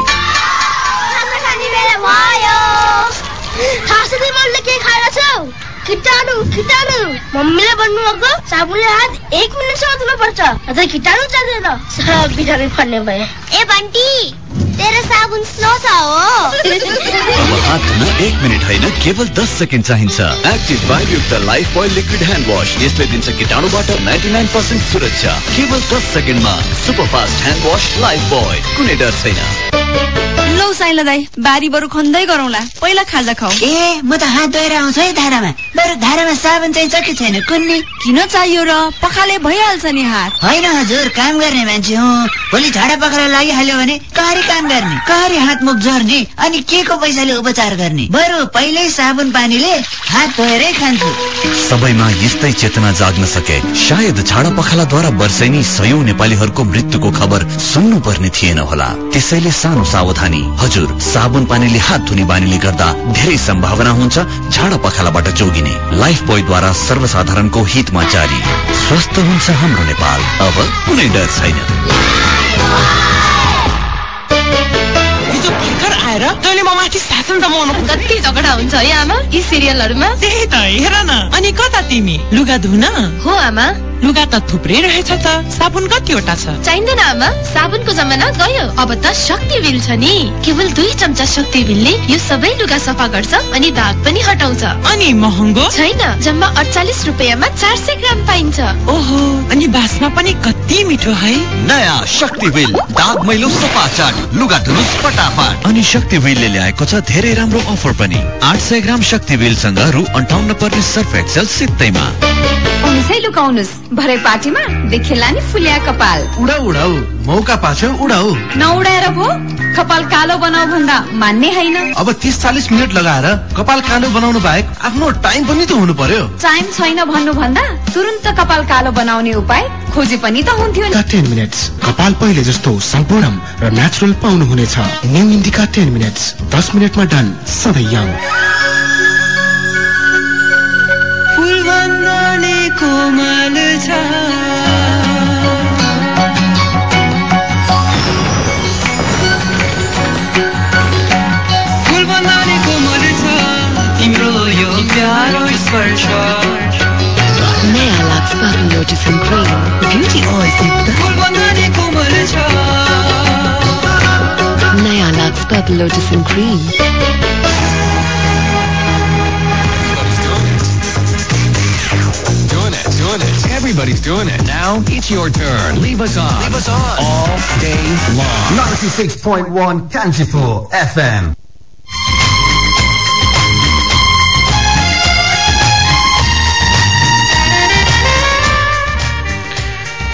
किटाणु मम्मीले भन्नुभएको साबुनले हात 1 मिनेटसम्म धुनुपर्छ अझै किटाणु जाँदैन सब बिटामी फर्ने भए ए बन्टी तेरो साबुन स्लो छ हो अब हात धुन 1 मिनेट हैन केवल 10 सेकेन्ड चाहिन्छ एक्टिभ वाइयुक्त Lifebuoy liquid hand wash यसले दिन्छ किटाणुबाट 99% सुरक्षा केवल 10 सेकेन्डमा super fast hand wash Lifebuoy कुनै डर छैन लौ साइला दाइ बारी बरु खन्दै गरौँला पहिला खाजा खाऊ ए म त हात धोएर आउँछु है धारामा बरु धारामा साबुन चाहिँ छ कि छैन कुन्नी किन चाहियो र पखाले भइहाल्छ नि हात होइन हजुर काम गर्ने मान्छे हो भोलि झाडा पखाला लागिहाल्यो भने कहरी काम गर्ने कहरी हात मुख झर्ने अनि के को पैसाले उपचार गर्ने बरु पहिल्यै साबुन पानीले हात धोएरै खान्छु सबैमा यस्तै चेतना जाग्न सके सायद झाडा पखालाद्वारा वर्षेनी सयौं नेपालीहरूको मृत्युको खबर सुन्नु पर्ने थिएन होला त्यसैले सानो सावधानी हजुर साबुन पानीले हात धुने बानीले गर्दा धेरै सम्भावना हुन्छ झाडा पखालाबाट जोगिने लाइफ बोयद्वारा सर्वसाधारणको हितमा जारी स्वस्थ हुन्छ हाम्रो नेपाल अब कुनै डर छैन हिजो भर्खर आएर तैँले म माथि शासन जमाउनु कति झगडा हुन्छ है आमा यी सिरियलहरुमा त्यही त हेर न अनि कता तिमी लुगा धुन हो आमा लुगा त थुप्रै रहेछ त साबुन कतिवटा छ चाहिँदैन आमा साबुनको जमाना गयो अब त शक्ति व्हील छ नि केवल 2 चम्चा शक्ति व्हीलले यो सबै लुगा सफा गर्छ अनि दाग पनि हटाउँछ अनि महँगो छैन जम्मा 48 रुपैयाँमा 400 ग्राम पाइन्छ ओहो अनि बास्ना पनि कति मिठो है नयाँ शक्ति व्हील दाग मैलो सफा चाट लुगा धुनुस् फटाफट अनि शक्ति व्हीलले ल्याएको छ धेरै राम्रो अफर पनि 800 ग्राम शक्ति व्हीलसँग रु 58 पर्ने सर्फ एक्सेल सित्तैमा उनीसै लुकाउनुस् भरे पार्टीमा देखेला नि फुल्या कपाल उडाउ मौका पाछौ उडाउ नउडाएर भो कपाल कालो बनाऊ भन्दा मान्ने हैन अब 30-40 मिनेट लगाएर कपाल कालो बनाउनु बाहेक आफ्नो टाइम पनि त हुनु पर्यो टाइम छैन भन्नु भन्दा तुरुन्त कपाल कालो बनाउने उपाय खोजे पनि त हुन्थ्यो नि 10 मिनेट्स कपाल पहिले जस्तो सम्पूर्ण र नेचुरल पाउनु हुनेछ न्यू इन्डिका 10 मिनेट्स 10 मिनेटमा डन सधैं यङ कोमल छ फूल बनाने कोमल छ तिम्रो यो प्यारो स्पर्श नयाँ Lux purple lotus and cream beauty oil युक्त फूल बनाने कोमल छ नयाँ Lux purple lotus and cream Everybody's doing it. Now it's your turn. Leave us on. Leave us on. All day long. 96.1 Kantipur FM.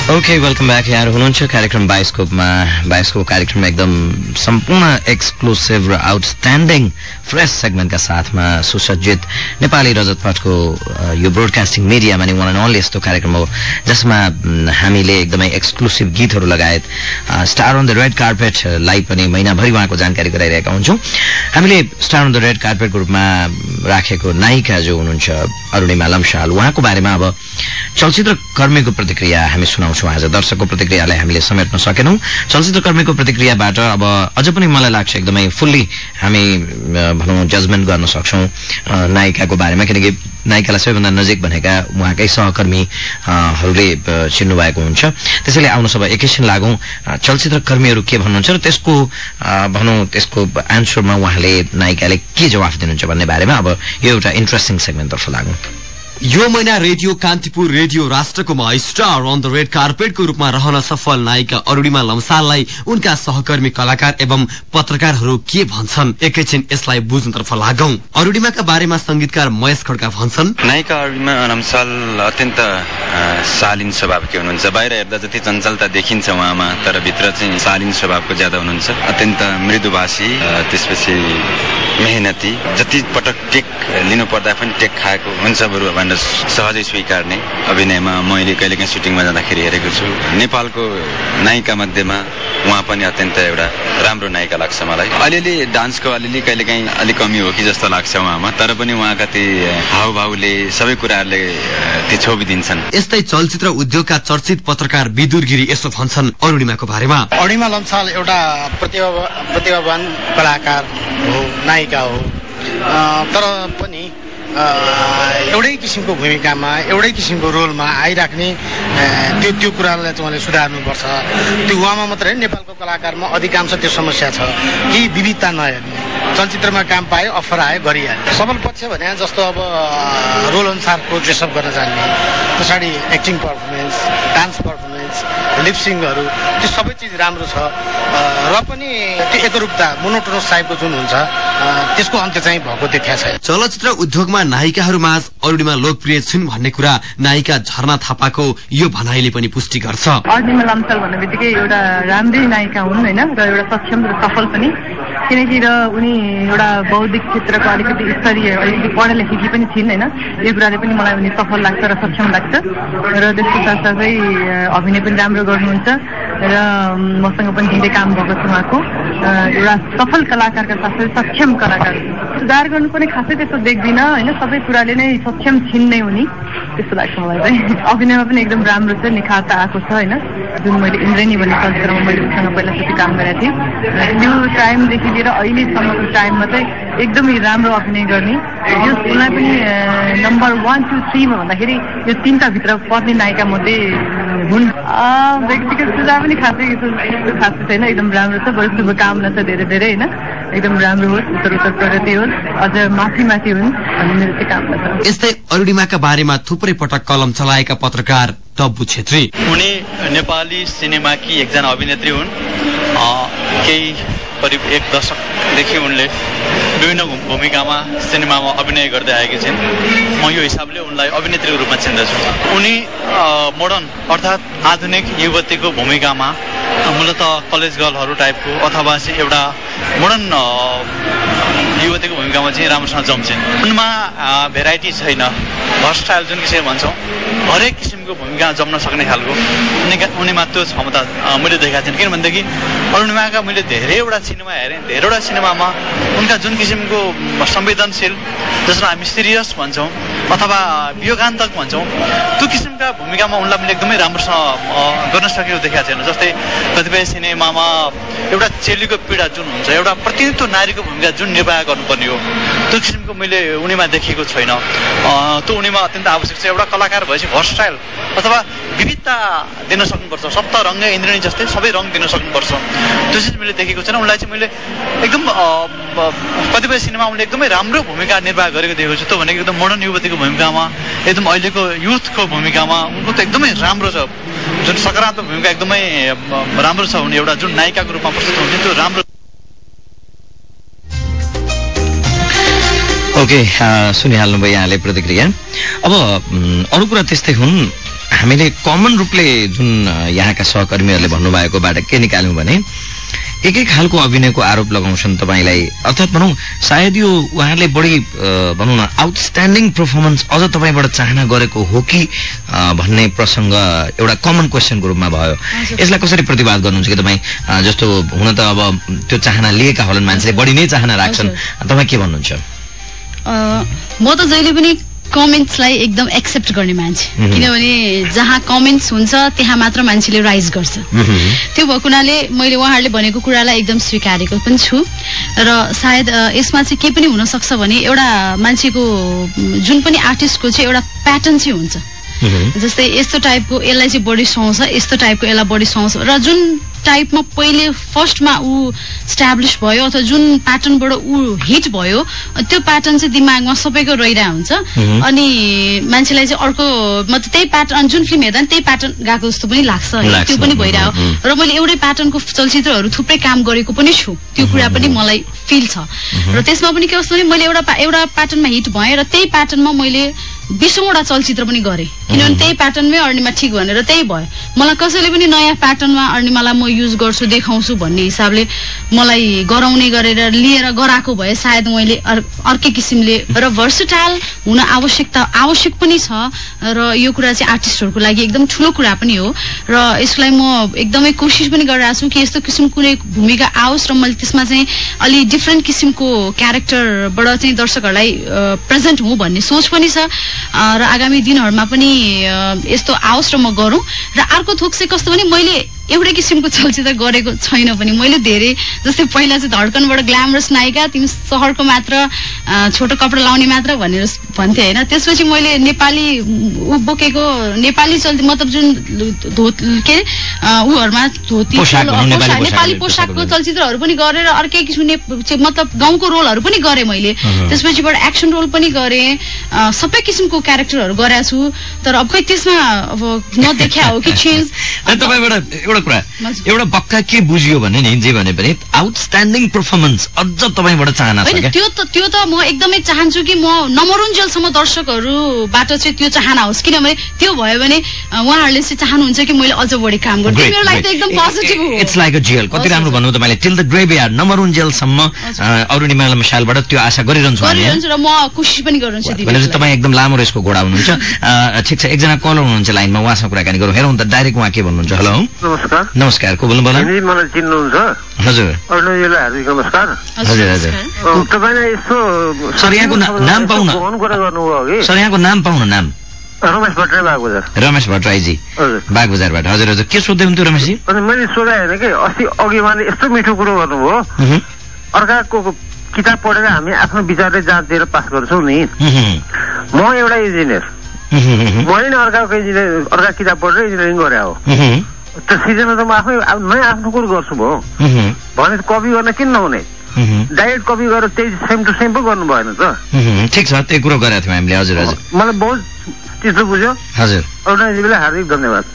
Okay welcome back यहाँ हुनुहुन्छ कार्यक्रम बायोस्कोपमा कार्यक्रममा एकदम सम्पूर्ण एक्सक्लुसिभ र आउटस्ट्यान्डिङ फ्रेस सेगमेन्टका साथमा सुसज्जित नेपाली रजतपथको यो ब्रोडकास्टिङ मिडियामा नि वान एन्ड ओन्ली यस्तो कार्यक्रम हो जसमा हामीले एकदमै एक्सक्लुसिभ गीतहरू लगायत स्टार अन द रेड कार्पेटलाई पनि महिनाभरि उहाँको जानकारी गराइरहेका हुन्छौँ। हामीले स्टार अन द रेड कार्पेटको रूपमा राखेको नायिका जो हुनुहुन्छ अरुणिमा लम्साल, उहाँको बारेमा अब चलचित्र कर्मीको प्रतिक्रिया हामी सुनाउँछौँ। आज दर्शकको प्रतिक्रियालाई हामीले समेट्न सकेनौँ। चलचित्र कर्मीको प्रतिक्रियाबाट अब अझ पनि मलाई लाग्छ एकदमै फुल्ली हामी भनौँ जजमेन्ट गर्न सक्छौँ नायिकाको बारेमा, किनकि नायिकालाई सबैभन्दा नजिक भनेका उहाँकै सहकर्मीहरूले चिन्नु भएको हुन्छ। त्यसैले आउनुहोस् अब एकैछिन लागौँ चलचित्र कर्मीहरू के भन्नुहुन्छ र त्यसको भनौँ त्यसको एन्सरमा उहाँले नायिकाले के जवाफ दिनुहुन्छ भन्ने बारेमा अब यो एउटा इन्ट्रेस्टिङ सेगमेन्टतर्फ लागौँ। यो महिना रेडियो कान्तिपुर रेडियो राष्ट्रकोमा स्टार अन द रेड कार्पेटको रूपमा रहन सफल नायिका अरुणिमा लम्साललाई उनका सहकर्मी कलाकार एवं पत्रकारहरू के भन्छन्, एकैछिन यसलाई बुझ्नतर्फ लागौं। अरुणिमाका बारेमा संगीतकार महेश खड्का भन्छन्, नायिका अरुणिमा लम्साल अत्यन्त शालीन स्वभावकी हुनुहुन्छ। बाहिर हेर्दा जति चञ्चलता देखिन्छ उहाँमा, तर भित्र चाहिँ शालीन स्वभावको ज्यादा हुनुहुन्छ। अत्यन्त मृदुभाषी, त्यसपछि मेहनती, जति पटक टेक लिनु पर्दा पनि टेक खाएको हुन्छ बरु भनेर सहजै स्वीकार्ने। अभिनयमा मैले कहिलेकाहीँ सुटिङमा जाँदाखेरि हेरेको छु। नेपालको नायिका मध्येमा उहाँ पनि अत्यन्त एउटा राम्रो नायिका लाग्छ मलाई। अलिअलि डान्सको अलिअलि कहिलेकाहीँ अलिक कमी हो कि जस्तो लाग्छ उहाँमा, तर पनि उहाँका ती हावभावले सबै कुराहरूले ती छोपिदिन्छन्। यस्तै चलचित्र उद्योगका चर्चित पत्रकार विदुर गिरी यसो भन्छन् अरुणिमाको बारेमा। अरुणिमा लम्साल एउटा प्रतिभावान कलाकार हो, नायिका हो, तर पनि एउटै किसिमको भूमिकामा एउटै किसिमको रोलमा आइराख्ने त्यो कुरालाई चाहिँ उहाँले सुधार्नुपर्छ। त्यो उहाँमा मात्रै नेपालको कलाकारमा अधिकांश त्यो समस्या छ कि विविधता नहेर्ने, चलचित्रमा काम पायो अफर आयो गरिहाल्ने। सबल पक्ष भने जस्तो अब रोल अनुसारको ड्रेसअप गर्न जान्ने, पछाडि एक्टिङ पर्फर्मेन्स, डान्स पर्फर्मेन्स, लिपसिङहरू, त्यो सबै चिज राम्रो छ र पनि त्यो एकरूपता मोनोटोनस टाइपको जुन हुन्छ त्यसको अन्त्य चाहिँ भएको देखिया छैन। चलचित्र उद्योगमा नायिकाहरूमाझ अरुणिमा लोकप्रिय छिन् भन्ने कुरा नायिका झरना थापाको यो भनाइले पनि पुष्टि गर्छ। अरुणिमा लम्साल भन्ने बित्तिकै एउटा राम्रै नायिका हुन् होइन, र एउटा सक्षम र सफल पनि, किनकि र उनी एउटा बौद्धिक क्षेत्रको अलिकति स्तरीय अलिकति पढे लेखेकी पनि छिन् होइन। यो कुराले पनि मलाई उनी सफल लाग्छ र सक्षम लाग्छ र त्यसको साथसाथै अभिनय पनि राम्रो गर्नुहुन्छ र मसँग पनि धेरै काम भएको छ उहाँको। एउटा सफल कलाकारका साथै सक्षम कलाकार, सुधार गर्नु पनि खासै त्यस्तो देख्दिनँ होइन, सबै कुराले नै सक्षम छिन् नै उनी, त्यस्तो लाग्छ मलाई चाहिँ। अभिनयमा पनि एकदम राम्रो छ, निखारता आएको छ होइन। जुन मैले इन्द्रेणी भन्ने चलचित्रमा मैले उसँग पहिलाचोटि काम गरेको थिएँ, त्यो टाइमदेखि लिएर अहिलेसम्मको टाइममा चाहिँ एकदमै राम्रो अभिनय गर्ने, यो उसलाई पनि नम्बर 1, 2, 3 मा भन्दाखेरि यो 3 भित्र पर्ने नायिका मध्ये हुन्। व्यक्तिगत सुझाव पनि खासै छैन, एकदम राम्रो छ। बरु शुभकामना छ धेरै धेरै होइन, एकदम राम्रो होस्, उत्तर प्रगति होस्, अझ माथि हुन् भन्ने मेरो चाहिँ कामना छ। यस्तै अरुणिमाका बारेमा थुप्रै पटक कलम चलाएका पत्रकार तब्बु छेत्री, उनी नेपाली सिनेमाकी एकजना अभिनेत्री हुन्। केही करिब 1 दशकदेखि उनले विभिन्न भूमिकामा सिनेमामा अभिनय गर्दै आएकी छिन्। म यो हिसाबले उनलाई अभिनेत्रीको रूपमा चिन्दछु। उनी मोडर्न अर्थात् आधुनिक युवतीको भूमिकामा मूलत कलेज गर्लहरू टाइपको अथवा चाहिँ एउटा मोडर्न युवतीको भूमिकामा चाहिँ राम्रोसँग जम्छिन्। उनमा भेराइटी छैन, भर्सटाइल जुन किसिमको भन्छौँ, हरेक किसिमको भूमिका जम्न सक्ने खालको उनीमा त्यो क्षमता मैले देखाएको छैन। किनभनेदेखि अरुणिमाका मैले धेरैवटा सिनेमा हेरेँ, धेरैवटा सिनेमामा उनका जुन किसिमको संवेदनशील, जसलाई हामी सिरियस भन्छौँ अथवा वियोगान्तक भन्छौँ, त्यो किसिमका भूमिकामा उनलाई मैले एकदमै राम्रोसँग गर्न सकेको देखाएको छैन। जस्तै कतिपय सिनेमामा एउटा चेलीको पीडा जुन हुन्छ, एउटा प्रतिनिधित्व नारीको भूमिका जुन निर्वाह गर्नुपर्ने हो, त्यो किसिमको मैले उनीमा देखेको छैन। त्यो उनीमा अत्यन्त आवश्यक छ। एउटा कलाकार भएपछि भर्सटाइल अथवा विविधता दिन सक्नुपर्छ, सप्त रङ्ग इन्द्रेणी जस्तै सबै रङ दिन सक्नुपर्छ। त्यो चिज मैले देखेको छैन। उनलाई चाहिँ मैले एकदम कतिपय सिनेमा उनले एकदमै राम्रो भूमिका निर्वाह गरेको देखेको छु। त्यो भनेको एकदम मोडर्न युवतीको भूमिकामा, एकदम अहिलेको युथको भूमिकामा उनको त एकदमै राम्रो छ। जुन सकारात्मक भूमिका एकदमै राम्रो छ, उनी एउटा जुन नायिकाको रूपमा प्रस्तुत हुन्छ त्यो राम्रो। ओके, सुनिहाल्नुभयो यहाँले प्रतिक्रिया। अब अरू कुरा त्यस्तै हुन्, हामीले कमन रूपले जुन यहाँका सहकर्मीहरूले भन्नुभएकोबाट के निकाल्यौँ भने एकै खालको अभिनयको आरोप लगाउँछन् तपाईँलाई, अर्थात् भनौँ सायद यो उहाँहरूले बढी भनौँ न आउटस्ट्यान्डिङ पर्फर्मेन्स अझ तपाईँबाट चाहना गरेको हो कि भन्ने प्रसङ्ग एउटा कमन क्वेसनको रूपमा भयो। यसलाई कसरी प्रतिवाद गर्नुहुन्छ कि तपाईँ जस्तो हुन त अब त्यो चाहना लिएका होलान् मान्छेले, बढी नै चाहना राख्छन्, तपाईँ के भन्नुहुन्छ? म त जहिले पनि कमेन्ट्सलाई एकदम एक्सेप्ट गर्ने मान्छे, किनभने जहाँ कमेन्ट्स हुन्छ त्यहाँ मात्र मान्छेले राइज गर्छ। त्यो भएको हुनाले मैले उहाँहरूले भनेको कुरालाई एकदम स्वीकारेको पनि छु र सायद यसमा चाहिँ के पनि हुन सक्छ भने एउटा मान्छेको जुन पनि आर्टिस्टको चाहिँ एउटा प्याटर्न चाहिँ हुन्छ, जस्तै यस्तो टाइपको यसलाई चाहिँ बढी सुहाउँछ, यस्तो टाइपको यसलाई बढी सुहाउँछ र जुन टाइपमा पहिले फर्स्टमा ऊ स्ट्याब्लिस भयो अथवा जुन प्याटर्नबाट ऊ हिट भयो त्यो प्याटर्न चाहिँ दिमागमा सबैको रहिरहेको हुन्छ अनि मान्छेलाई चाहिँ अर्को मतलब त्यही प्याटर्न जुन फिल्म हेर्दा त्यही प्याटर्न गएको जस्तो पनि लाग्छ, त्यो पनि भइरहेको र मैले एउटै प्याटर्नको चलचित्रहरू थुप्रै काम गरेको पनि छु, त्यो कुरा पनि मलाई फिल छ र त्यसमा पनि के कस्तो भने मैले एउटा प्याटर्नमा हिट भएँ र त्यही प्याटर्नमा मैले 20औंवटा चलचित्र पनि गरेँ, किनभने त्यही प्याटर्नमै अर्निमा ठिक भनेर त्यही भयो। मलाई कसैले पनि नयाँ प्याटर्नमा अर्निमालाई म युज गर्छु देखाउँछु भन्ने हिसाबले मलाई गराउने गरेर लिएर गराएको भए सायद मैले अर्कै किसिमले र भर्सेटाइल हुन आवश्यक पनि छ र यो कुरा चाहिँ आर्टिस्टहरूको लागि एकदम ठुलो कुरा पनि हो र यसलाई म एकदमै कोसिस पनि गरिरहेको छु कि यस्तो किसिम कुनै भूमिका आओस् र मैले त्यसमा चाहिँ अलि डिफ्रेन्ट किसिमको क्यारेक्टरबाट चाहिँ दर्शकहरूलाई प्रेजेन्ट हुँ भन्ने सोच पनि छ र आगामी दिनहरूमा पनि यस्तो आओस् र म गरौँ। र अर्को थोक चाहिँ कस्तो भने मैले एउटै किसिमको चलचित्र गरेको छैन पनि, मैले धेरै जस्तै पहिला चाहिँ धड्कनबाट ग्ल्यामरस नायिका तिमी सहरको मात्र छोटो कपडा लाउने मात्र भनेर भन्थे होइन, त्यसपछि मैले नेपाली बोकेको नेपाली चलचित्र मतलब जुन के उहरूमा धोती नेपाली पोसाकको चलचित्रहरू पनि गरेर अर्कै किसिम मतलब गाउँको रोलहरू पनि गरेँ मैले, त्यसपछिबाट एक्सन रोल पनि गरेँ, सबै किसिमको क्यारेक्टरहरू गरेको छु। तर अब खै त्यसमा अब नदेखा हो कि चेन्ज। तपाईँबाट एउटा कुरा एउटा पक्का के बुझियो भने नि जे भने पनि आउटस्ट्यान्डिङ पर्फर्मेन्स अझ तपाईँबाट चाहना छ क्या? त्यो त म एकदमै चाहन्छु कि म नमरुन्जेलसम्म दर्शकहरूबाट चाहिँ त्यो चाहना होस्, किनभने त्यो भयो भने उहाँहरूले चाहिँ चाहनुहुन्छ कि मैले अझ बढी काम गर्छु, मेरो लागि त एकदम पोजिटिभ हो। इट्स लाइक अ जेल, कति राम्रो भन्नु तपाईँले, टिल द ग्रेभयार्ड नमरुन्जेलसम्म अरुणिमा मशालबाट त्यो आशा गरिरहन्छु र म कोसिस पनि गर्छु। भनेपछि तपाईँ एकदम लामो रेसको घोडा हुनुहुन्छ। ठिक छ, एकजना कलर हुनुहुन्छ लाइनमा, उहाँसँग कुराकानी गरौँ, हेरौँ त डाइरेक्ट उहाँ के भन्नुहुन्छ। हेलो नमस्कार, को बोल्नु होला? मलाई चिन्नुहुन्छ? हजुर अर्णजीलाई हार्दिक नमस्कार। हजुर हजुर तपाईँले यस्तो सर यहाँको नाम पाउन कुरा गर्नुभयो कि सर यहाँको नाम पाउन नाम? रमेश भट्टराई बागबजार। रमेश भट्टराईजी बागबजारबाट। हजुर हजुर के सोध्दै हुन्थ्यो रमेशजी? अनि मैले सोधाएँ होइन कि अस्ति अघि उहाँले यस्तो मिठो कुरो गर्नुभयो, अर्काको किताब पढेर हामी आफ्नो विचारले जाँच दिएर पास गर्छौँ नि। म एउटा इन्जिनियर, मैले नै अर्काको इन्जिनियर अर्का किताब पढेर इन्जिनियरिङ गरे हो, त्यो सिजनमा त म आफै नयाँ आफ्नो कुरो गर्छु भयो भने कपी गर्न किन नहुने? डाइरेक्ट कपी गरेर त्यही सेम टु सेम पो गर्नु भएन त? ठिक छ, त्यही कुरो गरेको थियौँ हामीले। हजुर हजुर मलाई बहुत चित्त बुझ्यो। हजुर अरुणाजीलाई हार्दिक धन्यवाद।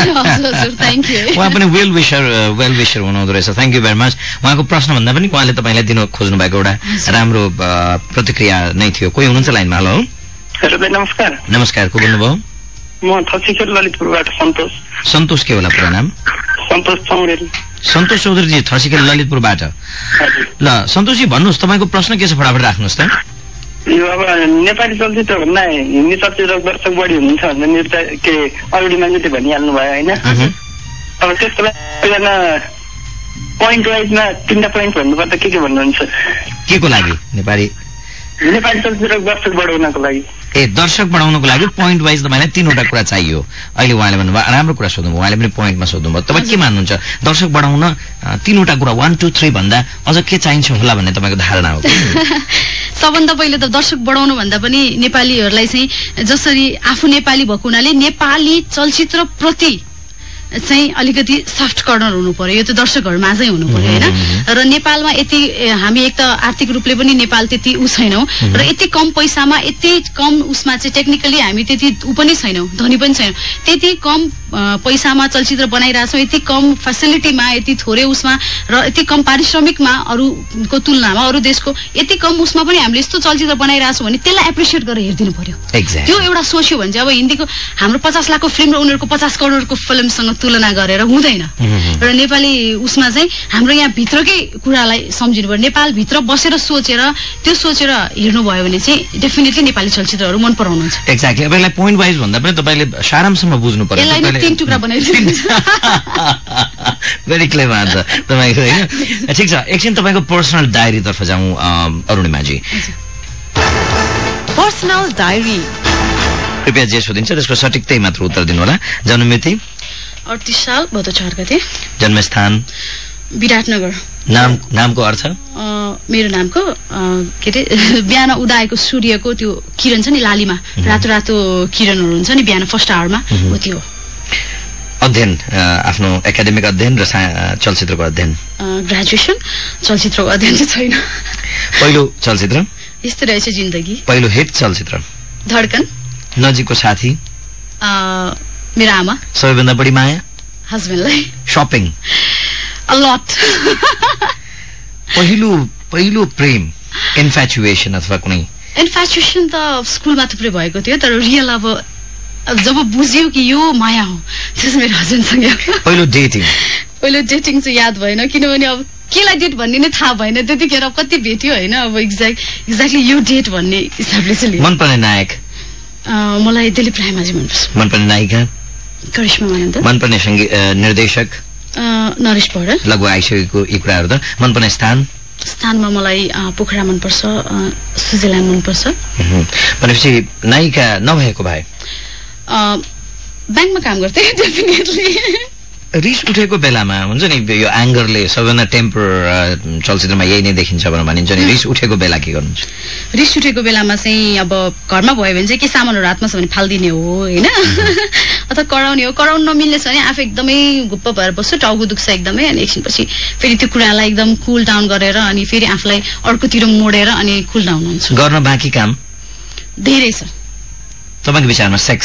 उहाँ पनि वेल विशर हुनुहुँदो रहेछ, थ्याङ्क यू भेरी मच। उहाँको प्रश्न भन्दा पनि उहाँले तपाईँलाई दिन खोज्नु भएको एउटा राम्रो प्रतिक्रिया नै थियो। कोही हुनुहुन्छ लाइनमा? हेलो हेलो भाइ नमस्कार। नमस्कार, को बोल्नुभयो? म थसीखेल ललितपुरबाट सन्तोष। सन्तोष के होला पुरा नाम? सन्तोष चौधरी। सन्तोष चौधरीजी थसीखेल ललितपुरबाट। ल सन्तोषजी भन्नुहोस्, तपाईँको प्रश्न के छ फटाफट राख्नुहोस् त। यो अब नेपाली चलचित्र भन्दा हिन्दी चलचित्र दर्शक बढी हुनुहुन्छ भने नृत्य के अरूले मान्छे भनिहाल्नु भयो होइन? अब त्यसको लागि पोइन्ट वाइजमा 3टा पोइन्ट भन्नुपर्दा के भन्नुहुन्छ? के को लागि? नेपाली चलचित्र दर्शक बढाउनको लागि। ए दर्शक बढाउनको लागि पोइन्ट वाइज तपाईँलाई 3वटा कुरा चाहियो। अहिले उहाँले भन्नुभयो, राम्रो कुरा सोध्नुभयो, उहाँले पनि पोइन्टमा सोध्नुभयो। तपाईँ के मान्नुहुन्छ दर्शक बढाउन 3वटा कुरा 1 2 3 भन्दा अझ के चाहिन्छ होला भन्ने तपाईँको धारणा हो? सबभन्दा पहिले त दर्शक बढाउनु भन्दा पनि नेपालीहरूलाई चाहिँ जसरी आफू नेपाली भएको हुनाले नेपाली चलचित्र प्रति चाहिँ अलिकति सफ्ट कर्नर हुनु पर्यो, यो त दर्शकहरू माझै हुनु पर्यो होइन। र नेपालमा यति हामी एक त आर्थिक रूपले पनि नेपाल त्यति छैनौँ र यति कम पैसामा यति कम उसमा चाहिँ टेक्निकली हामी त्यति पनि छैनौँ, धनी पनि छैनौँ। त्यति कम पैसामा चलचित्र बनाइरहेछौँ, यति कम फेसिलिटीमा, यति थोरै उसमा र यति कम पारिश्रमिकमा अरूको तुलनामा अरू देशको यति कम उसमा पनि हामीले यस्तो चलचित्र बनाइरहेछौँ भने त्यसलाई एप्रिसिएट गरेर हेरिदिनु पर्यो। त्यो एउटा सोच्यो भने चाहिँ अब हिन्दीको हाम्रो 50 लाखको फिल्म र उनीहरूको 50 करोडको फिल्मसँग तुलना गरेर हुँदैन। र नेपाली उसमा चाहिँ हाम्रो यहाँ भित्रकै कुरालाई सम्झिनु पर्यो। नेपालभित्र बसेर सोचेर त्यो सोचेर हेर्नुभयो भने चाहिँ डेफिनेटली नेपाली चलचित्रहरू मन पराउनुहुन्छ। एक्ज्याक्टली। अब यसलाई पोइन्ट वाइज भन्दा पनि तपाईँले सारांशमा बुझ्नु पर्यो। यसलाई 3 टुक्रा बनाइदिनुहुन्छ। भेरी क्लेभर आन्सर तपाईँको होइन। ठिक छ, एकछिन तपाईँको पर्सनल डायरीतर्फ जाउँ अरुणिमाजी। पर्सनल डायरी कृपया जे सोधिन्छ त्यसको सटिकतै मात्र उत्तर दिनु होला। जन्ममिति 38 साल भदौ 4 गते। जन्मस्थान विराटनगर। नामको अर्थ? मेरो नामको के अरे बिहान उदाएको सूर्यको त्यो किरण छ नि लालीमा, रातो रातो किरणहरू हुन्छ नि बिहान फर्स्ट आवरमा, हो त्यो। अध्ययन, आफ्नो एकाडेमिक अध्ययन र चलचित्रको अध्ययन? ग्रेजुएसन, चलचित्रको अध्ययन चाहिँ छैन। पहिलो चलचित्र? यस्तो रहेछ जिन्दगी। पहिलो हिट चलचित्र? धड्कन। नजिकको साथी? मेरो आमा। सबैभन्दा बढी माया? हस्बेन्डलाई। शपिङ? A lot. पहिलो प्रेम, इन्फ्याचुएसन अथवा कुनै? इन्फ्याचुएसन त स्कुलमा थुप्रै भएको थियो, तर रियल अब जब बुझ्यो कि यो माया हो त्यस मेरो हस्बेन्डसँग। पहिलो डेटिङ? पहिलो डेटिङ चाहिँ याद भएन, किनभने अब केलाई डेट भन्ने नै थाहा भएन त्यतिखेर, कति भेट्यो होइन। अब एक्ज्याक्टली यो डेट भन्ने हिसाबले चाहिँ। मनपर्ने नायक? मलाई दिलीप रायमाझी मनपर्छ। मनपर्ने नायिका? करिश्मा मानन्द। मनपर्ने निर्देशक? नरेश पौडेल। लगभग आइसकेको यी कुराहरू त। मनपर्ने स्थानमा मलाई पोखरा मनपर्छ, स्विजरल्यान्ड मनपर्छ। भनेपछि नायिका नभएको भए? ब्याङ्कमा काम गर्थे डेफिनेटली। रिस उठेको बेलामा हुन्छ नि यो एङ्गरले सबैभन्दा टेम्पर चलचित्रमा यही नै देखिन्छ भनेर भनिन्छ नि, रिस उठेको बेला के गर्नुहुन्छ? रिस उठेको बेलामा चाहिँ अब घरमा भयो भने चाहिँ के सामानहरू हातमा छ भने फालिदिने हो होइन, अथवा कराउने हो। कराउनु नमिल्ने छ भने आफू एकदमै गुप्प भएर बस्छु, टाउको दुख्छ एकदमै, अनि एकछिनपछि फेरि त्यो कुरालाई एकदम कुल डाउन गरेर अनि फेरि आफूलाई अर्कोतिर मोडेर अनि कुल डाउन हुन्छ। गर्न बाँकी काम धेरै छ। तपाईँको विचारमा सेक्स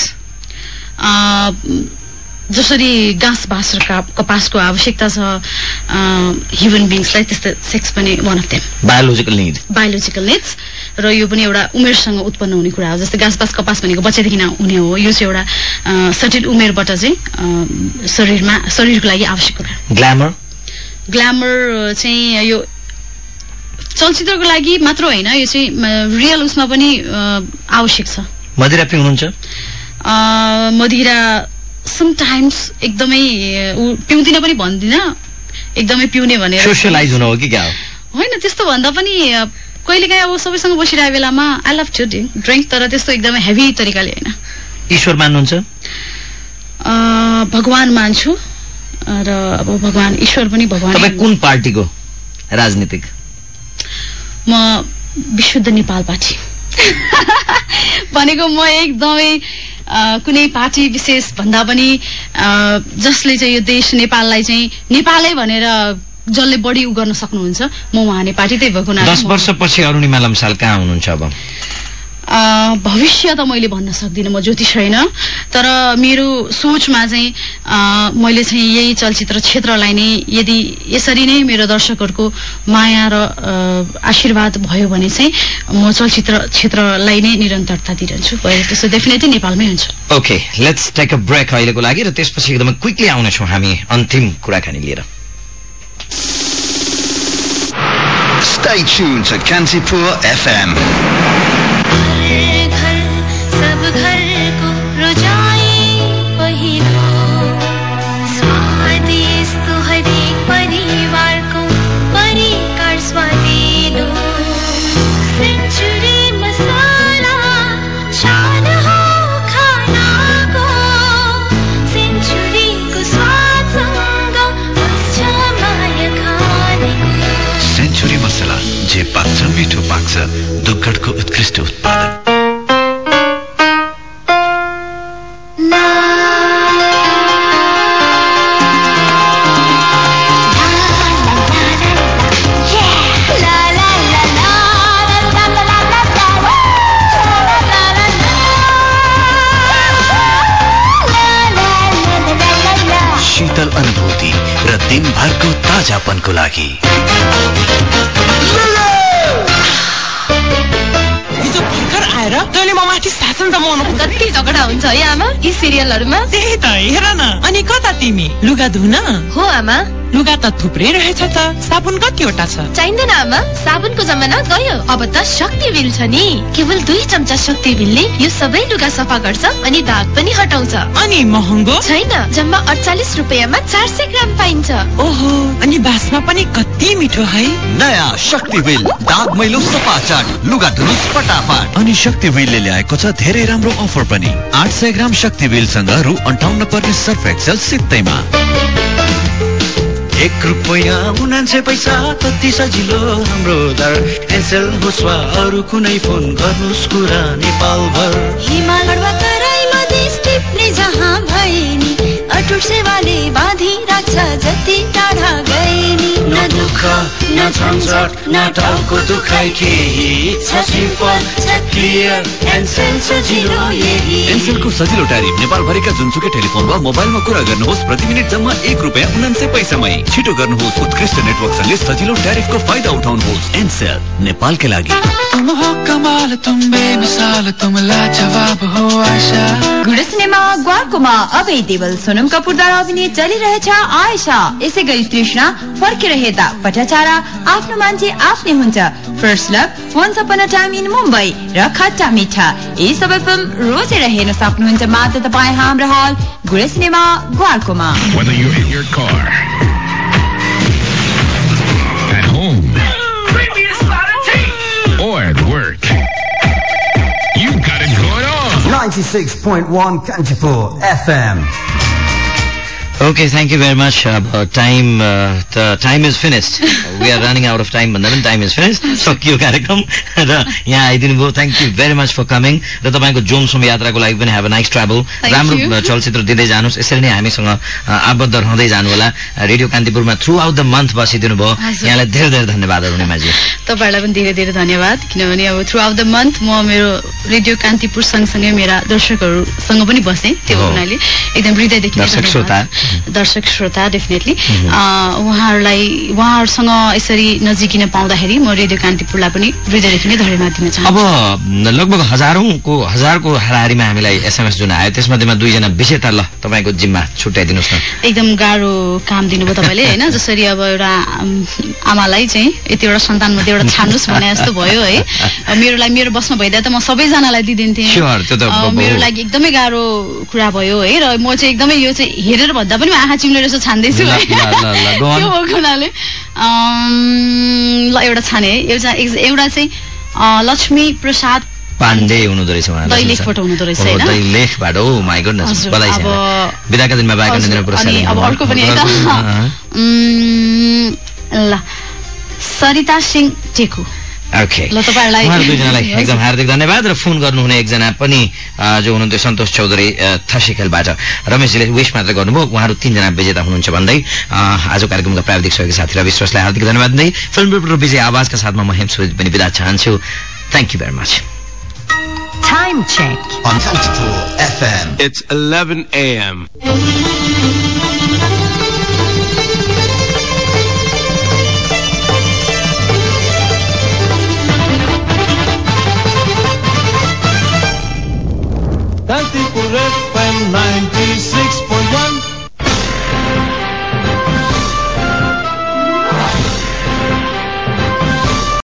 जसरी घाँस बाँस र कपासको आवश्यकता छ ह्युमन बिङ्सलाई, त्यस्तै सेक्स पनि one of them. Biological needs र यो पनि एउटा उमेरसँग उत्पन्न हुने कुरा हो। जस्तै घाँस बाँस कपास भनेको बच्चादेखि हुने हो, यो चाहिँ एउटा सर्टेन उमेरबाट चाहिँ शरीरको लागि आवश्यक हो। ग्ल्यामर चाहिँ यो चलचित्रको लागि मात्र होइन, यो चाहिँ रियल उसमा पनि आवश्यक छ। मदिरा पिउनुहुन्छ? मदिरा समटाइम्स एकदमै पिउँदिन पनि भन्दिनँ, एकदमै पिउने भनेर। सोशलाइज हुनु हो कि क्या हो? होइन त्यस्तो भन्दा पनि कहिलेकाहीँ अब सबैसँग बसिरहेको बेलामा आई लभ टु ड्रिङ्क, तर त्यस्तो एकदमै हेभी तरिकाले होइन। ईश्वर मान्नुहुन्छ? भगवान मान्छु र अब भगवान ईश्वर पनि भगवान। तपाईँ कुन पार्टीको राजनीतिक? म विशुद्ध नेपाल पार्टी भनेको म एकदमै कुनै पार्टी विशेष भन्दा पनि जसले चाहिँ यो देश नेपाललाई चाहिँ नेपालै भनेर जसले बढी उ गर्न सक्नुहुन्छ म उहाँ नेपाली त्यही भएको नाम। 10 वर्षपछि अरुणिमा लम्साल कहाँ हुनुहुन्छ अब? भविष्य त मैले भन्न सक्दिनँ, म ज्योतिष होइन, तर मेरो सोचमा चाहिँ मैले चाहिँ यही चलचित्र क्षेत्रलाई नै यदि यसरी नै मेरो दर्शकहरूको माया र आशीर्वाद भयो भने चाहिँ म चलचित्र क्षेत्रलाई नै निरन्तरता दिइरहन्छु। त्यसो डेफिनेटली नेपालमै हुन्छ। Okay, let's take a break अहिलेको लागि, र त्यसपछि एकदमै क्विकली आउनेछौँ हामी अन्तिम कुराकानी लिएर। Stay tuned to Kantipur FM. Century Masala जे पाक्छ मिठो पाक्छ, दुग्गडको उत्कृष्ट उत्पादन। शीतल अनुभूति र दिनभरको ताजापनको लागि। हिजो भर्खर आएर तैँले म माथि शासन जमाउनु कति झगडा हुन्छ है आमा यी सिरियलहरुमा। त्यही त हेर न। अनि कता तिमी लुगा धुन? हो आमा। लुगा त थुप्रै रहेछ त, साबुन कतिवटा छ? चाहिँदैन आमा, साबुनको जमाना गयो। अब त शक्ति व्हील छ नि। केवल 2 चम्चा शक्ति व्हीलले यो सबै लुगा सफा गर्छ अनि दाग पनि हटाउँछ। अनि महँगो छैन, जम्मा 48 रुपैयाँमा 400 ग्राम पाइन्छ। ओहो, अनि बासमा पनि कति मिठो है। नयाँ शक्ति व्हील, दाग मैलो सफा चाट, लुगा धुनुस् फटाफट। अनि शक्ति व्हीलले ल्याएको छ धेरै राम्रो अफर पनि। 800 ग्राम शक्ति व्हीलसँग रु 58 पर्ने सर्फ एक्सेल सित्तैमा। 1 रुपैयाँ 99 पैसा कति सजिलो हाम्रो दर। एनसेल होस् वा अरू कुनै फोन गर्नुस् कुरा नेपालभर। हिमालयमा तराई मधेस टिप्ने जहाँ भए नि अटुट सेवाले बाँधि राख्छ जति टाढा गए नि। न दुःख न झन्झट न टाउको दुखाइ केही छ सिम्पल छ क्लियर एनसेल सजिलो यही। एनसेलको सजिलो ट्यारिफ नेपालभरिका जुनसुकै टेलिफोन वा मोबाइलमा कुरा गर्नुहोस् प्रति मिनेट जम्मा 1 रुपैयाँ 99 पैसामै। छिटो गर्नुहोस्, उत्कृष्ट नेटवर्कसँगै सजिलो ट्यारिफको फाइदा उठाउनुहोस्। एनसेल नेपालकै लागि। तुम हो कमाल, तुम बेमिसाल, तुम लाजवाब हो आशा। गुड सिनेमा ग्वाकोमा अभय देवल सोनम कपुरद्वारा अभिनय चलिरहेछ आयशा। यसै गरी तृष्णा फर्किरहेता पटाचारा, आफ्नो मान्छे आफ्नै हुन्छ, first love, once upon a time in Mumbai र खट्टा मिठा। यी सबै फिल्म रोजेर हेर्न सक्नुहुन्छ मात्र तपाईँ हाम्रो हल गुड सिनेमा ग्वाकोमा। Whether you're in your car, at home, or at work, you've got it going on. 96.1 Kanchipur FM. Okay, thank you very much. The time is finished. We are running out of time, but the time is finished. सकियो कार्यक्रम र यहाँ आइदिनु भयो. Thank you very much for coming. र तपाईको जोमसोम यात्राको लागि पनि have a nice travel. राम्रो चलचित्र दिँदै जानुस्. यसरी नै हामीसँग आबद्ध रहँदै जानु होला. रेडियो कान्तिपुरमा थ्रु आउट द मन्थ बसिदिनु भयो. यहाँलाई धेरै धेरै धन्यवाद अरुणिमाजी. तपाईहरुलाई पनि धेरै धेरै धन्यवाद, किनभने अब थ्रु आउट द मन्थ म मेरो रेडियो कान्तिपुर सँगसँगै मेरा दर्शकहरुसँग पनि बसेँ. त्यो हुनाले एकदम हृदयदेखि दर्शक श्रोता डेफिनेटली उहाँहरुसँग यसरी नजिकिन पाउँदाखेरि म रेडियो कान्तिपुरलाई पनि हृदयदेखि नै धन्यवाद दिन चाहन्छु। अब लगभग हजारको हाराहारीमा हामीलाई एसएमएस जुन आयो त्यसमध्येमा 2 जना विजेता ल तपाईको जिम्मा छुट्याइदिनुस् न। एकदम गाह्रो काम दिनुभयो तपाईले हैन, जसरी अब एउटा आमालाई चाहिँ यति एउटा सन्तान मध्ये एउटा छान्नुस् भने जस्तो भयो है। मेरो बसमा भइदा त म सबैजनालाई दिदिन्थे। मेरो लागि एकदमै गाह्रो कुरा भयो है, र म चाहिँ एकदमै यो चाहिँ हेरेर भन्दा पनि आँखा चिम्लेर यसो छान्दैछु है। त्यो भएको हुनाले ल एउटा छाने है। एउटा चाहिँ लक्ष्मी प्रसाद पाण्डे हुनुहुँदो रहेछ, उहाँ दैलेखबाट हुनुहुँदो रहेछ हैन। दैलेखबाट हो, माय गुडनेस, बधाई छ। बिदाका दिनमा बाइक दिने पुरस्कार। अनि अब अर्को पनि है त ल सरिता सिंह टेकु। ओके, उहाँहरू 2 जनालाई एकदम हार्दिक धन्यवाद। र फोन गर्नुहुने एकजना पनि जो हुनुहुन्थ्यो सन्तोष चौधरी थसीखेलबाट, रमेशजीले विश मात्र गर्नुभयो। उहाँहरू 3 जना विजेता हुनुहुन्छ भन्दै आज कार्यक्रमका प्राविधिक सहयोगी साथी रवि श्रेष्ठलाई हार्दिक धन्यवाद दिँदै फिल्म रिपोर्टर विजय आवाजका साथमा म हेम सुरेश पनि बिदा चाहन्छु। Thank you very much. Time check on Kanchipur FM. It's 11 a.m. Kantipur FM 96.1